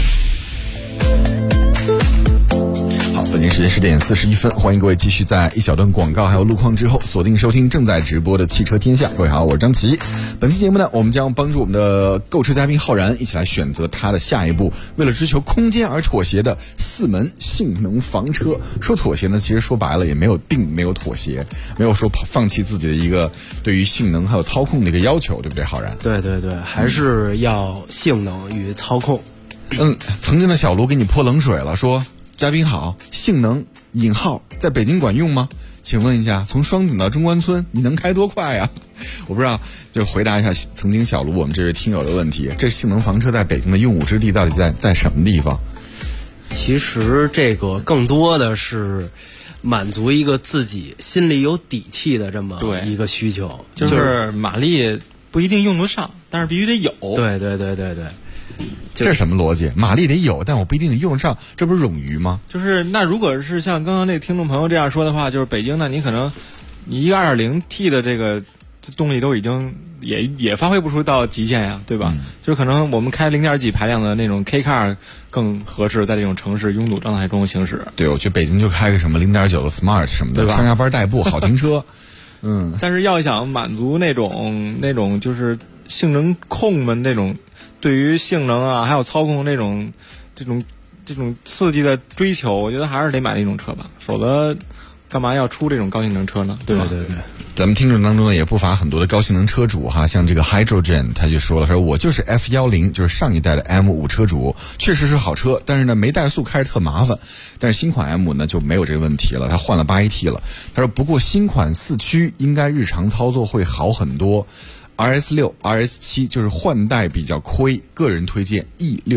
好，北京时间10点41分，欢迎各位继续在一小段广告还有路况之后锁定收听正在直播的汽车天下。各位好，我是张琪。本期节目呢，我们将帮助我们的购车嘉宾浩然一起来选择他的下一步为了追求空间而妥协的4门性能房车。说妥协呢，其实说白了也并没有妥协，没有说放弃自己的一个对于性能还有操控的一个要求，对不对，浩然？ 对对对，还是要性能与操控。 曾经的小卢给你泼冷水了，说嘉宾好，性能引号在北京管用吗？请问一下，从双井到中关村你能开多快呀？我不知道，就回答一下曾经小卢我们这位听友的问题，这性能房车在北京的用武之地到底在什么地方？ 其实这个更多的是满足一个自己心里有底气的这么一个需求， 就是马力不一定用得上，但是必须得有。 对对对对对。 这是什么逻辑？马力得有，但我不一定能用得上，这不是冗余吗？ 就是那如果是像刚刚那个听众朋友这样说的话，就是北京呢，你可能你一个 2.0T 的这个动力都已经也发挥不出到极限呀，对吧？就是可能我们开0.几排量的那种 K car 更合适，在这种城市拥堵状态中行驶。 对，我觉得北京就开个什么0.9的 Smart 什么的，上下班代步，好停车。 但是要想满足那种就是性能控们那种对于性能啊还有操控这种刺激的追求，我觉得还是得买那种车吧，否则干嘛要出这种高性能车呢？对吧？ 对对对。咱们听众当中呢也不乏很多的高性能车主哈，像这个 Hydrogen 他就说了，说我就是 F10， 就是上一代的 M5 车主，确实是好车，但是呢没怠速开着特麻烦。但是新款 M5 呢就没有这个问题了，他换了 8AT 了。他说不过新款4驱应该日常操作会好很多。RS6、RS7 就是换代比较亏，个人推荐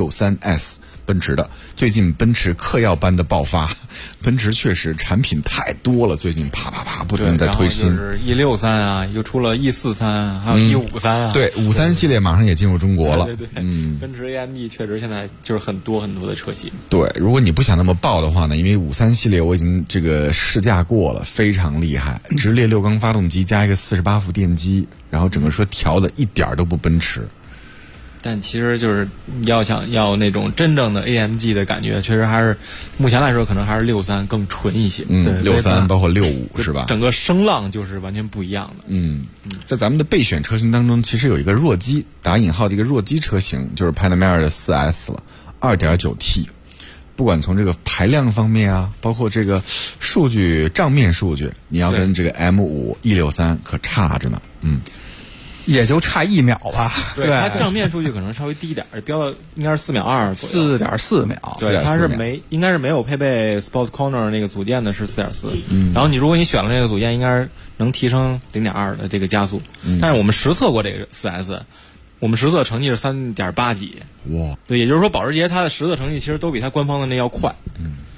E63S 奔驰的。最近奔驰嗑药般的爆发，奔驰确实产品太多了，最近啪啪啪不断在推新。 就是 E63 啊，又出了 E43，还有 E53啊。 对，53系列马上也进入中国了。 对对对，奔驰 AMG 确实现在就是很多很多的车型。 对，如果你不想那么爆的话呢，因为53系列我已经这个试驾过了，非常厉害，直列6缸发动机加一个48伏电机。然后整个车调的一点都不奔驰， 但其实就是要那种真正的 AMG 的感觉，确实还是目前来说可能还是63更纯一些。 对，63包括65是吧？ 整个声浪就是完全不一样的。 在咱们的备选车型当中，其实有一个弱鸡打引号的一个弱鸡车型，就是 Panamera 的 4S 了，2.9T。不管从这个排量方面啊，包括这个数据账面数据，你要跟这个 M5 E63可差着呢。 也就差1秒吧。 对，它账面数据可能稍微低一点，标的应该是4.2秒 4.4秒。 对，它是应该是没有配备 Sport Corner 那个组件的，是4.4。然后如果你选了这个组件，应该能提升0.2的这个加速。但是我们实测过这个 4S， 我们实测成绩是3.8几。 哇！ 对，也就是说保时捷它的实测成绩其实都比它官方的那要快。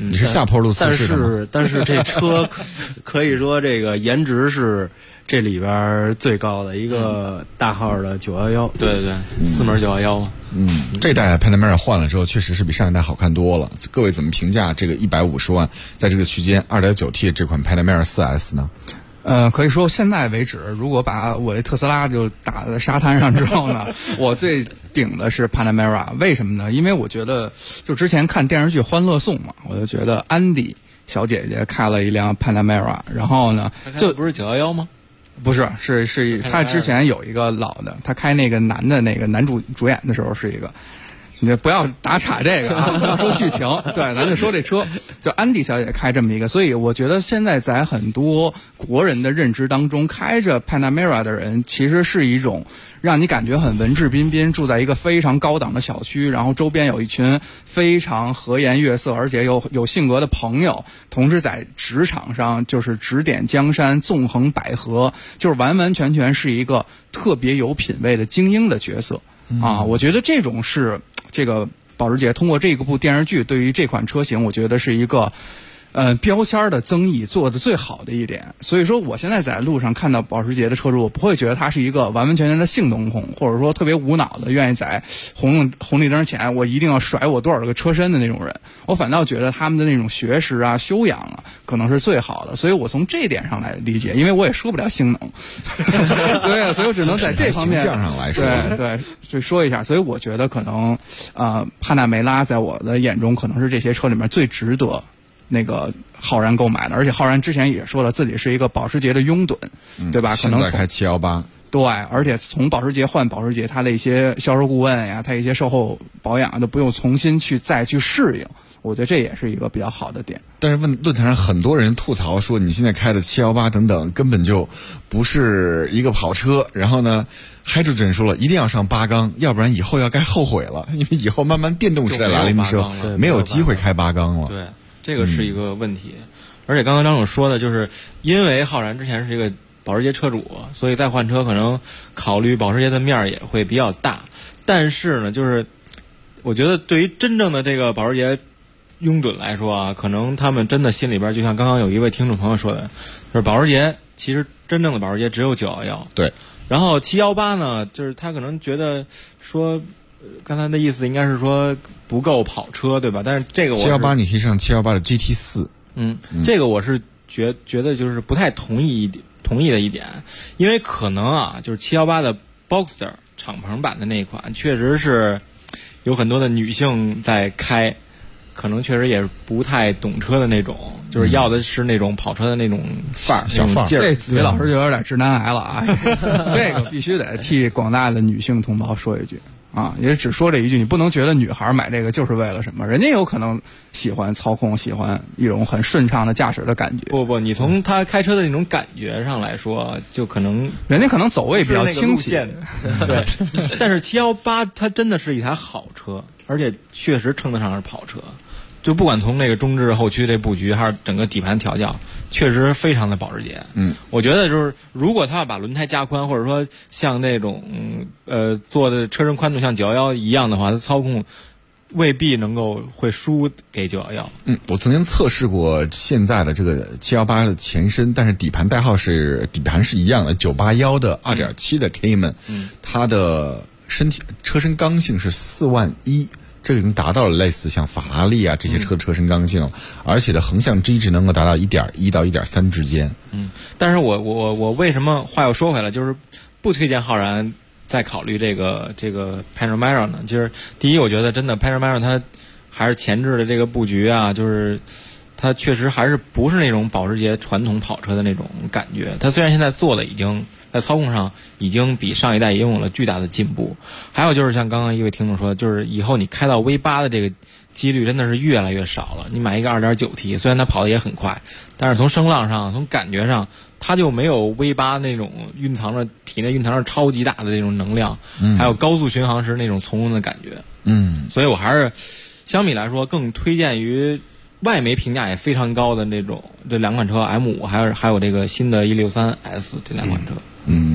你是下坡路测试的吗？ 但是这车可以说这个颜值是这里边最高的一个大号的911。 对对，4门911。 这代 Panamera 换了之后，确实是比上一代好看多了。各位怎么评价这个150万在这个区间 2.9T 这款 Panamera 4S 呢？ 可以说现在为止，如果把我这特斯拉就打在沙滩上之后呢，我最顶的是 Panamera。为什么呢？因为我觉得就之前看电视剧《欢乐颂》嘛，我就觉得安迪小姐姐开了一辆 Panamera， 然后呢就不是911吗？ 不是，是他之前有一个老的，他开那个男的那个男主演的时候是一个。你不要打岔这个啊，不要说剧情，对，咱就说这车，就安迪小姐开这么一个，所以我觉得现在在很多国人的认知当中，开着 Panamera 的人其实是一种让你感觉很文质彬彬，住在一个非常高档的小区，然后周边有一群非常和颜悦色而且有性格的朋友，同时在职场上就是指点江山，纵横捭阖，就是完完全全是一个特别有品位的精英的角色啊！我觉得这种是。这个保时捷通过这部电视剧对于这款车型，我觉得是一个标签的增益做的最好的一点。所以说我现在在路上看到保时捷的车主，我不会觉得他是一个完完全全的性能控，或者说特别无脑的愿意在红绿灯前我一定要甩我多少个车身的那种人，我反倒觉得他们的那种学识啊修养啊可能是最好的。所以我从这一点上来理解，因为我也说不了性能对，所以我只能在这方面形象上来说对就说一下。所以我觉得可能帕纳梅拉在我的眼中可能是这些车里面最值得那个浩然购买的，而且浩然之前也说了自己是一个保时捷的拥趸，对吧？可能现在开718， 对，而且从保时捷换保时捷，他的一些销售顾问呀，他一些售后保养都不用重新再去适应，我觉得这也是一个比较好的点。 但是论坛上很多人吐槽说，你现在开的718等等根本就不是一个跑车。然后呢，Hydrogen说了一定要上8缸，要不然以后要该后悔了，因为以后慢慢电动时代来临的时候没有机会开8缸了。 对。这个是一个问题，而且刚刚张总说的就是因为浩然之前是一个保时捷车主，所以再换车可能考虑保时捷的面儿也会比较大。但是呢，就是我觉得对于真正的这个保时捷拥趸来说啊，可能他们真的心里边就像刚刚有一位听众朋友说的，就是保时捷其实真正的保时捷只有911， 对， 然后718呢，就是他可能觉得说。刚才的意思应该是说不够跑车，对吧？但是这个 718你可以上718的 GT4。 这个我是觉得就是不太同意的一点，因为可能啊，就是718的 Boxster 敞篷版的那一款，确实是有很多的女性在开，可能确实也是不太懂车的那种，就是要的是那种跑车的那种范儿、 小范儿。 这子瑜老师就有点直男癌了啊！这个必须得替广大的女性同胞说一句。啊，也只说这一句，你不能觉得女孩买这个就是为了什么，人家有可能喜欢操控，喜欢一种很顺畅的驾驶的感觉。 不，你从他开车的那种感觉上来说，就可能人家可能走位比较清晰。 对，但是718它真的是一台好车，而且确实称得上是跑车。就不管从那个中置后驱这布局，还是整个底盘调教，确实非常的保时捷。我觉得就是如果他要把轮胎加宽，或者说像那种做的车身宽度像911一样的话，它操控未必能够会输给911。 我曾经测试过现在的这个718的前身，但是底盘代号是一样的，981的2.7的 Cayman，它的车身刚性是41000。这个已经达到了类似像法拉利啊这些车身刚性，而且的横向 G 值能够达到1.1到1.3之间。 但是我为什么话又说回来，就是不推荐浩然再考虑这个 Panamera 呢？就是第一，我觉得真的 Panamera 它还是前置的这个布局啊，就是它确实还是不是那种保时捷传统跑车的那种感觉。它虽然现在做的已经在操控上已经比上一代拥有了巨大的进步，还有就是像刚刚一位听众说的，就是以后你开到 V8 的这个几率真的是越来越少了。你买一个 2.9T， 虽然它跑得也很快，但是从声浪上、从感觉上，它就没有 V8 那种体内蕴藏着超级大的这种能量，还有高速巡航时那种从容的感觉。所以我还是相比来说更推荐于外媒评价也非常高的这两款车 M5， 还有这个新的163S 这两款车。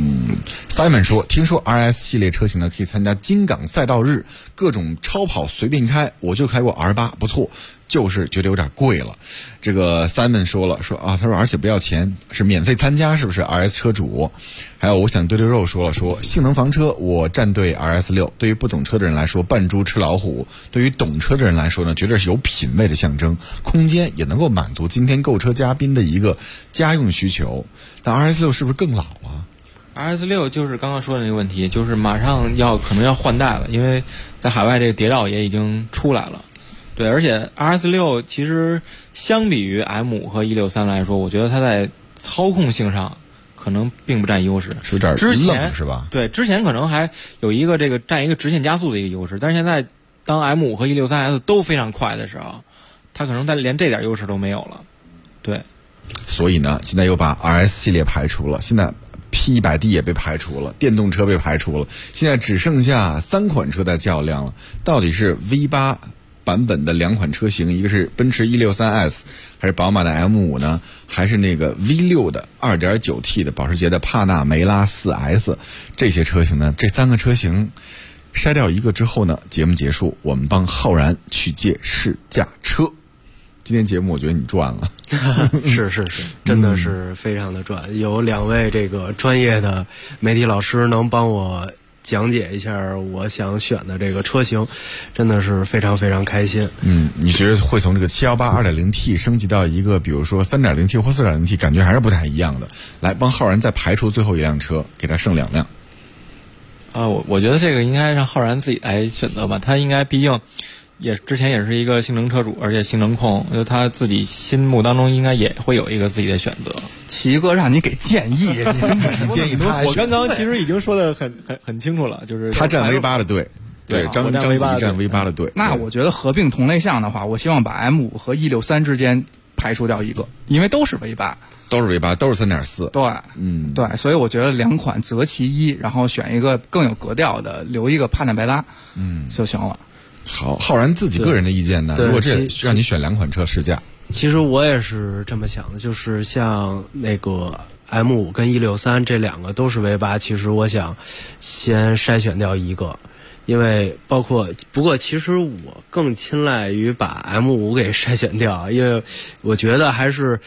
Simon 说，听说 RS 系列车型呢可以参加京港赛道日，各种超跑随便开，我就开过 R8， 不错，就是觉得有点贵了。这个 Simon 说了，他说而且不要钱，是免费参加，是不是 RS 车主？还有我想对肉说了，说性能房车我站队 RS6， 对于不懂车的人来说扮猪吃老虎，对于懂车的人来说呢，绝对是有品位的象征，空间也能够满足今天购车嘉宾的一个家用需求。但 RS6 是不是更老啊 ？RS6 就是刚刚说的那个问题，就是马上可能要换代了，因为在海外这个谍照也已经出来了。对，而且 RS6 其实相比于 M5 和163来说，我觉得它在操控性上可能并不占优势， 是有点愣是吧？ 对，之前可能还有一个占一个直线加速的一个优势，但是现在当 M5 和163S 都非常快的时候，它可能连这点优势都没有了。对， 所以呢，现在又把 RS 系列排除了，现在 P100D 也被排除了，电动车被排除了，现在只剩下3款车在较量了，到底是 V8 版本的2款车型，一个是奔驰 163S 还是宝马的 M5 呢？还是那个 V6 的 2.9T 的保时捷的帕纳梅拉 4S？ 这些车型呢，这3个车型筛掉一个之后呢，节目结束，我们帮浩然去借试驾车。今天节目我觉得你赚了。 是，真的是非常的赚。有2位这个专业的媒体老师能帮我讲解一下我想选的这个车型，真的是非常非常开心。 你觉得会从这个718 2.0T 升级到一个比如说 3.0T 或 4.0T， 感觉还是不太一样的。来帮浩然再排除最后一辆车，给他剩2辆。 我觉得这个应该让浩然自己来选择吧，他应该毕竟之前也是一个性能车主，而且性能控，他自己心目当中应该也会有一个自己的选择。 奇哥让你给建议， 你是建议他。 我刚刚其实已经说的很清楚了，就是他站 V8 的队，对，张子怡站 V8 的队。 那我觉得合并同类项的话，我希望把 M5 和163之间排除掉一个，因为都是 V8， 都是 3.4。 对，对，所以我觉得2款择其一，然后选一个更有格调的，留一个帕纳梅拉，就行了。 好，浩然自己个人的意见呢？如果这让你选2款车试驾， 其实我也是这么想的，就是像那个 M5 跟163这2个都是 V8， 其实我想先筛选掉一个，因为不过其实我更青睐于把 M5 给筛选掉，因为我觉得还是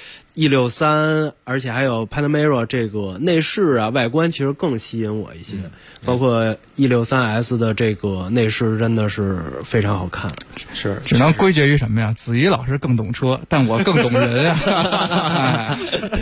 163，而且还有 Panamera 这个内饰啊外观其实更吸引我一些，包括 163S 的这个内饰真的是非常好看。 是， 只能归结于什么呀？子怡老师更懂车，但我更懂人啊。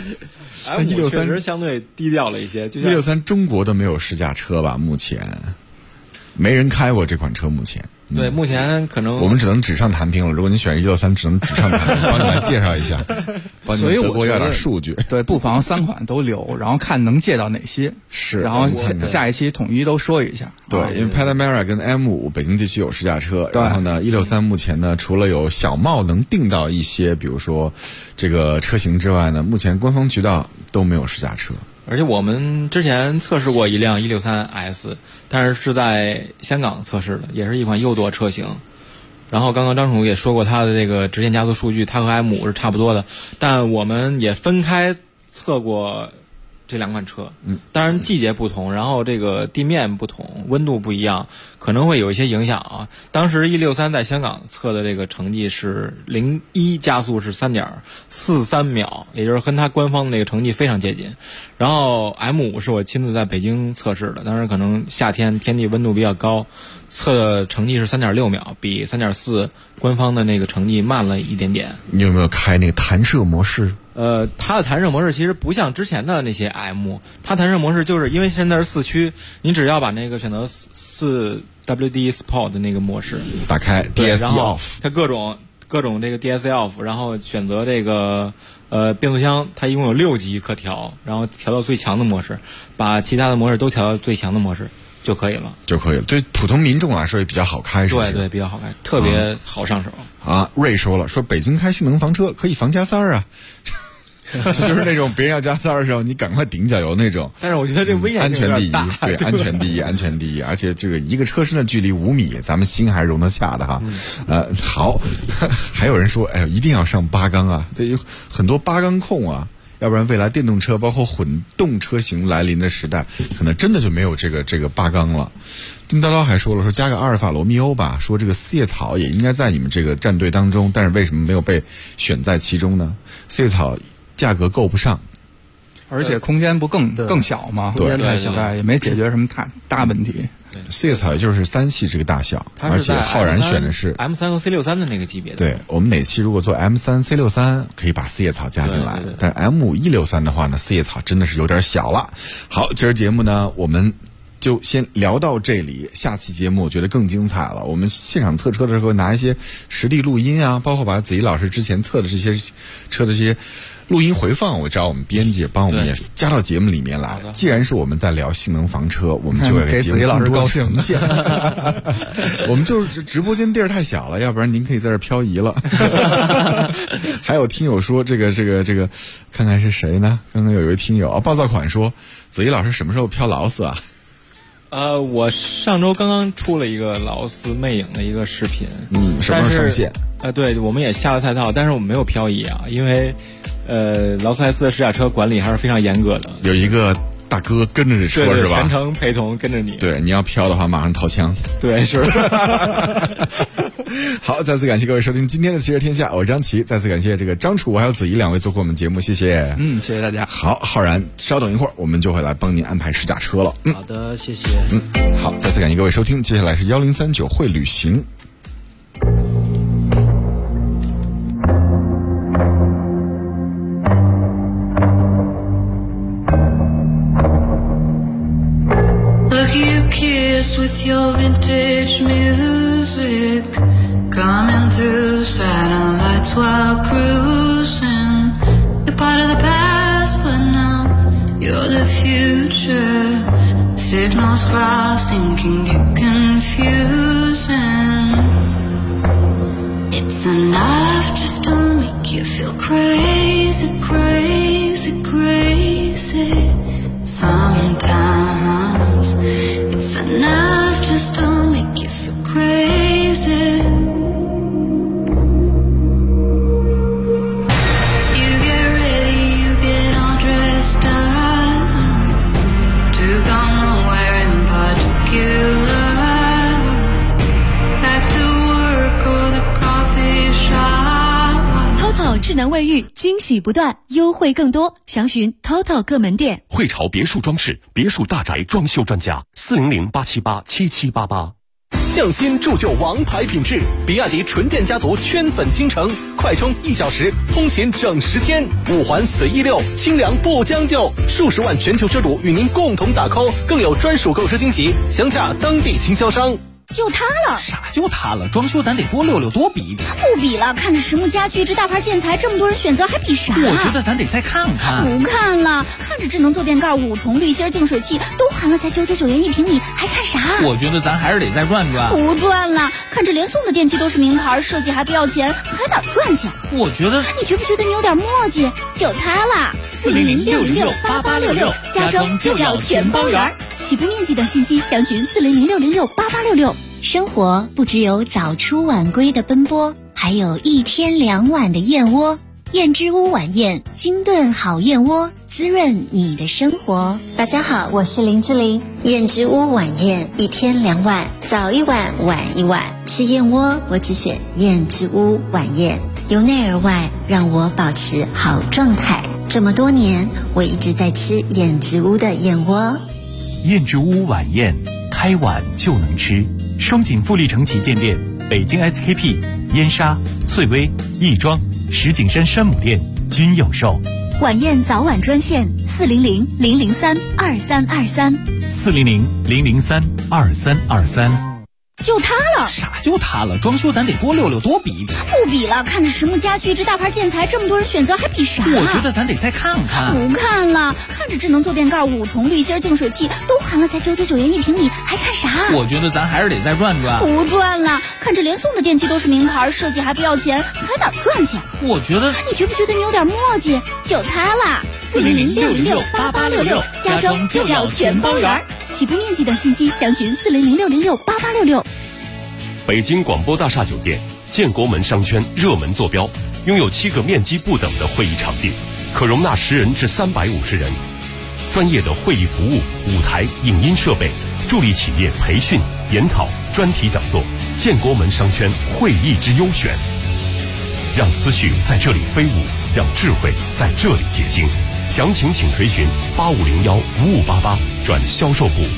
163确实相对低调了一些 ，163中国都没有试驾车吧？目前没人开过这款车，目前。 对，目前可能我们只能纸上谈兵了。如果你选163，只能纸上谈兵，帮你来介绍一下，帮你德国要点数据。 对，不妨3款都留，然后看能借到哪些。 是， 然后下一期统一都说一下。 对，因为 Panamera 跟 M5 北京地区有试驾车，然后呢163目前呢除了有小茂能订到一些，比如说这个车型之外呢，目前官方渠道都没有试驾车。 而且我们之前测试过一辆163S， 但是在香港测试的，也是一款右舵车型。然后刚刚张楚也说过它的这个直线加速数据，它和 M5 是差不多的，但我们也分开测过这2款车，当然季节不同，然后这个地面不同，温度不一样，可能会有一些影响啊。当时163在香港测的这个成绩是01加速是 3.43 秒，也就是跟它官方的那个成绩非常接近。然后 M5 是我亲自在北京测试的，当然可能夏天天气温度比较高，测的成绩是 3.6 秒，比 3.4 官方的那个成绩慢了一点点。 你有没有开那个弹射模式？ 它的弹射模式其实不像之前的那些 M， 它弹射模式就是因为现在是4驱，你只要把那个选择4WD Sport 的那个模式打开 DSC Off， 它各种这个 DSC Off， 然后选择这个变速箱，它一共有6级可调，然后调到最强的模式，把其他的模式都调到最强的模式就可以了。 对普通民众来说也比较好开，是不是？ 对，比较好开，特别好上手啊。瑞说了，说北京开性能房车可以防加塞啊。这就是那种别人要加塞的时候，你赶快顶脚油那种。 但是我觉得这危险性安全第一，对，安全第一，安全第一。而且这个一个车身的距离5米，咱们心还是容得下的哈。好，还有人说，哎呦，一定要上8缸啊！这有很多8缸控啊， 要不然未来电动车包括混动车型来临的时代，可能真的就没有这个八缸了。金叨叨还说了，说加个阿尔法罗密欧吧，说这个四叶草也应该在你们这个战队当中，但是为什么没有被选在其中呢？四叶草价格够不上， 而且空间不更小吗？ 对， 太小，也没解决什么大问题。 四叶草也就是3系这个大小，而且浩然选的是 M3 和 C63的那个级别的。 对，我们哪期如果做 M3 C63 可以把四叶草加进来，但是 M163的话呢，四叶草真的是有点小了。好，今儿节目呢我们就先聊到这里，下期节目我觉得更精彩了。我们现场测车的时候拿一些实地录音啊，包括把子怡老师之前测的这些车的这些录音回放，我找我们编辑帮我们也加到节目里面来。既然是我们在聊性能房车，我们就要给子怡老师高兴。 我们就是直播间地儿太小了，要不然您可以在这儿漂移了。还有听友说这个，看看是谁呢？刚刚有一位听友暴躁款说，子怡老师什么时候飘劳斯啊？ 我上周刚刚出了一个劳斯魅影的一个视频， 什么时候上线？ 对，我们也下了赛道，但是我们没有漂移啊，因为劳斯莱斯的试驾车管理还是非常严格的， 有一个大哥跟着这车对是吧？ 全程陪同跟着你。 对，你要飘的话马上掏枪。 对，是。 好，再次感谢各位收听今天的汽车天下，我是张琪，再次感谢这个张楚还有子怡两位做客我们节目，谢谢。 谢谢大家。 好，浩然，稍等一会儿我们就会来帮您安排试驾车了。 好的，谢谢。 好，再次感谢各位收听，接下来是1039会旅行。 With your vintage music coming through satellites while cruising, you're part of the past but now you're the future. Signals crossing can get confusing. It's enough just to make you feel crazy, crazy, crazy. Sometimes it's enough just to make you feel crazy. You get ready, you get all dressed up to go nowhere in particular. Back to work or the coffee shop. 智能卫浴惊喜不断，优惠更多，详询 TOTO 各门店。 汇潮别墅装饰，别墅大宅装修专家，400-878-7788。 匠心铸就王牌品质，比亚迪纯电家族圈粉京城，快充1小时，通勤整10天，5环随意溜，清凉不将就，数十万全球车主与您共同打 call， 更有专属购车惊喜，详洽当地经销商。 就它了，啥就它了？装修咱得多溜溜，多比比。 不比了，看着实木家具这大牌建材，这么多人选择，还比啥？ 我觉得咱得再看看。 不看了，看着智能坐便盖、5重滤芯净水器都含了，才999元1平米，还看啥？ 我觉得咱还是得再转转。 不转了，看着连送的电器都是名牌，设计还不要钱，还哪赚钱？ 我觉得， 你觉不觉得你有点磨叽？就它啦，400-606-8866，家装就要全包圆。起步面积等信息详询400-606-8866。 生活不只有早出晚归的奔波，还有1天2晚的燕窝。燕之屋晚宴，精炖好燕窝，滋润你的生活。 大家好，我是林志玲。燕之屋晚宴1天2晚，早1晚晚1晚。吃燕窝我只选燕之屋晚宴，由内而外让我保持好状态。这么多年，我一直在吃燕之屋的燕窝。 燕之屋晚宴，开碗就能吃。双井富力城旗舰店、北京 SKP、燕莎、翠微、亦庄、石景山山姆店均有售。 晚宴早晚专线 400-003-2323，400-003-2323。 就它了， 啥就它了？装修咱得多溜溜，多比比。 不比了，看着实木家具这大牌建材，这么多人选择，还比啥？ 我觉得咱得再看看。 不看了，看着智能坐便盖、5重滤芯净水器都含了，才999元1平米，还看啥？ 我觉得咱还是得再转转。 不转了，看着连送的电器都是名牌，设计还不要钱，还哪赚钱？ 我觉得， 你觉不觉得你有点磨叽？就它啦，400-606-8866，家装就要全包圆。起步面积等信息详询400-606-8866。 北京广播大厦酒店，建国门商圈热门坐标，拥有7个面积不等的会议场地， 可容纳10人至350人。专业的会议服务、舞台、影音设备，助力企业培训、研讨、专题讲座，建国门商圈会议之优选。让思绪在这里飞舞，让智慧在这里结晶。详情请垂询8501-5588转销售部。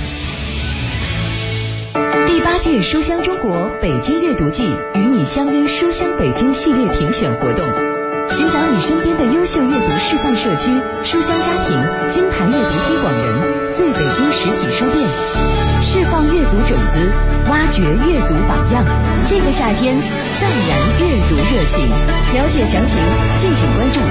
第8届书香中国北京阅读季与你相约书香北京系列评选活动，寻找你身边的优秀阅读示范社区、书香家庭、金牌阅读推广人、最北京实体书店，释放阅读种子，挖掘阅读榜样。这个夏天，再燃阅读热情。了解详情，敬请关注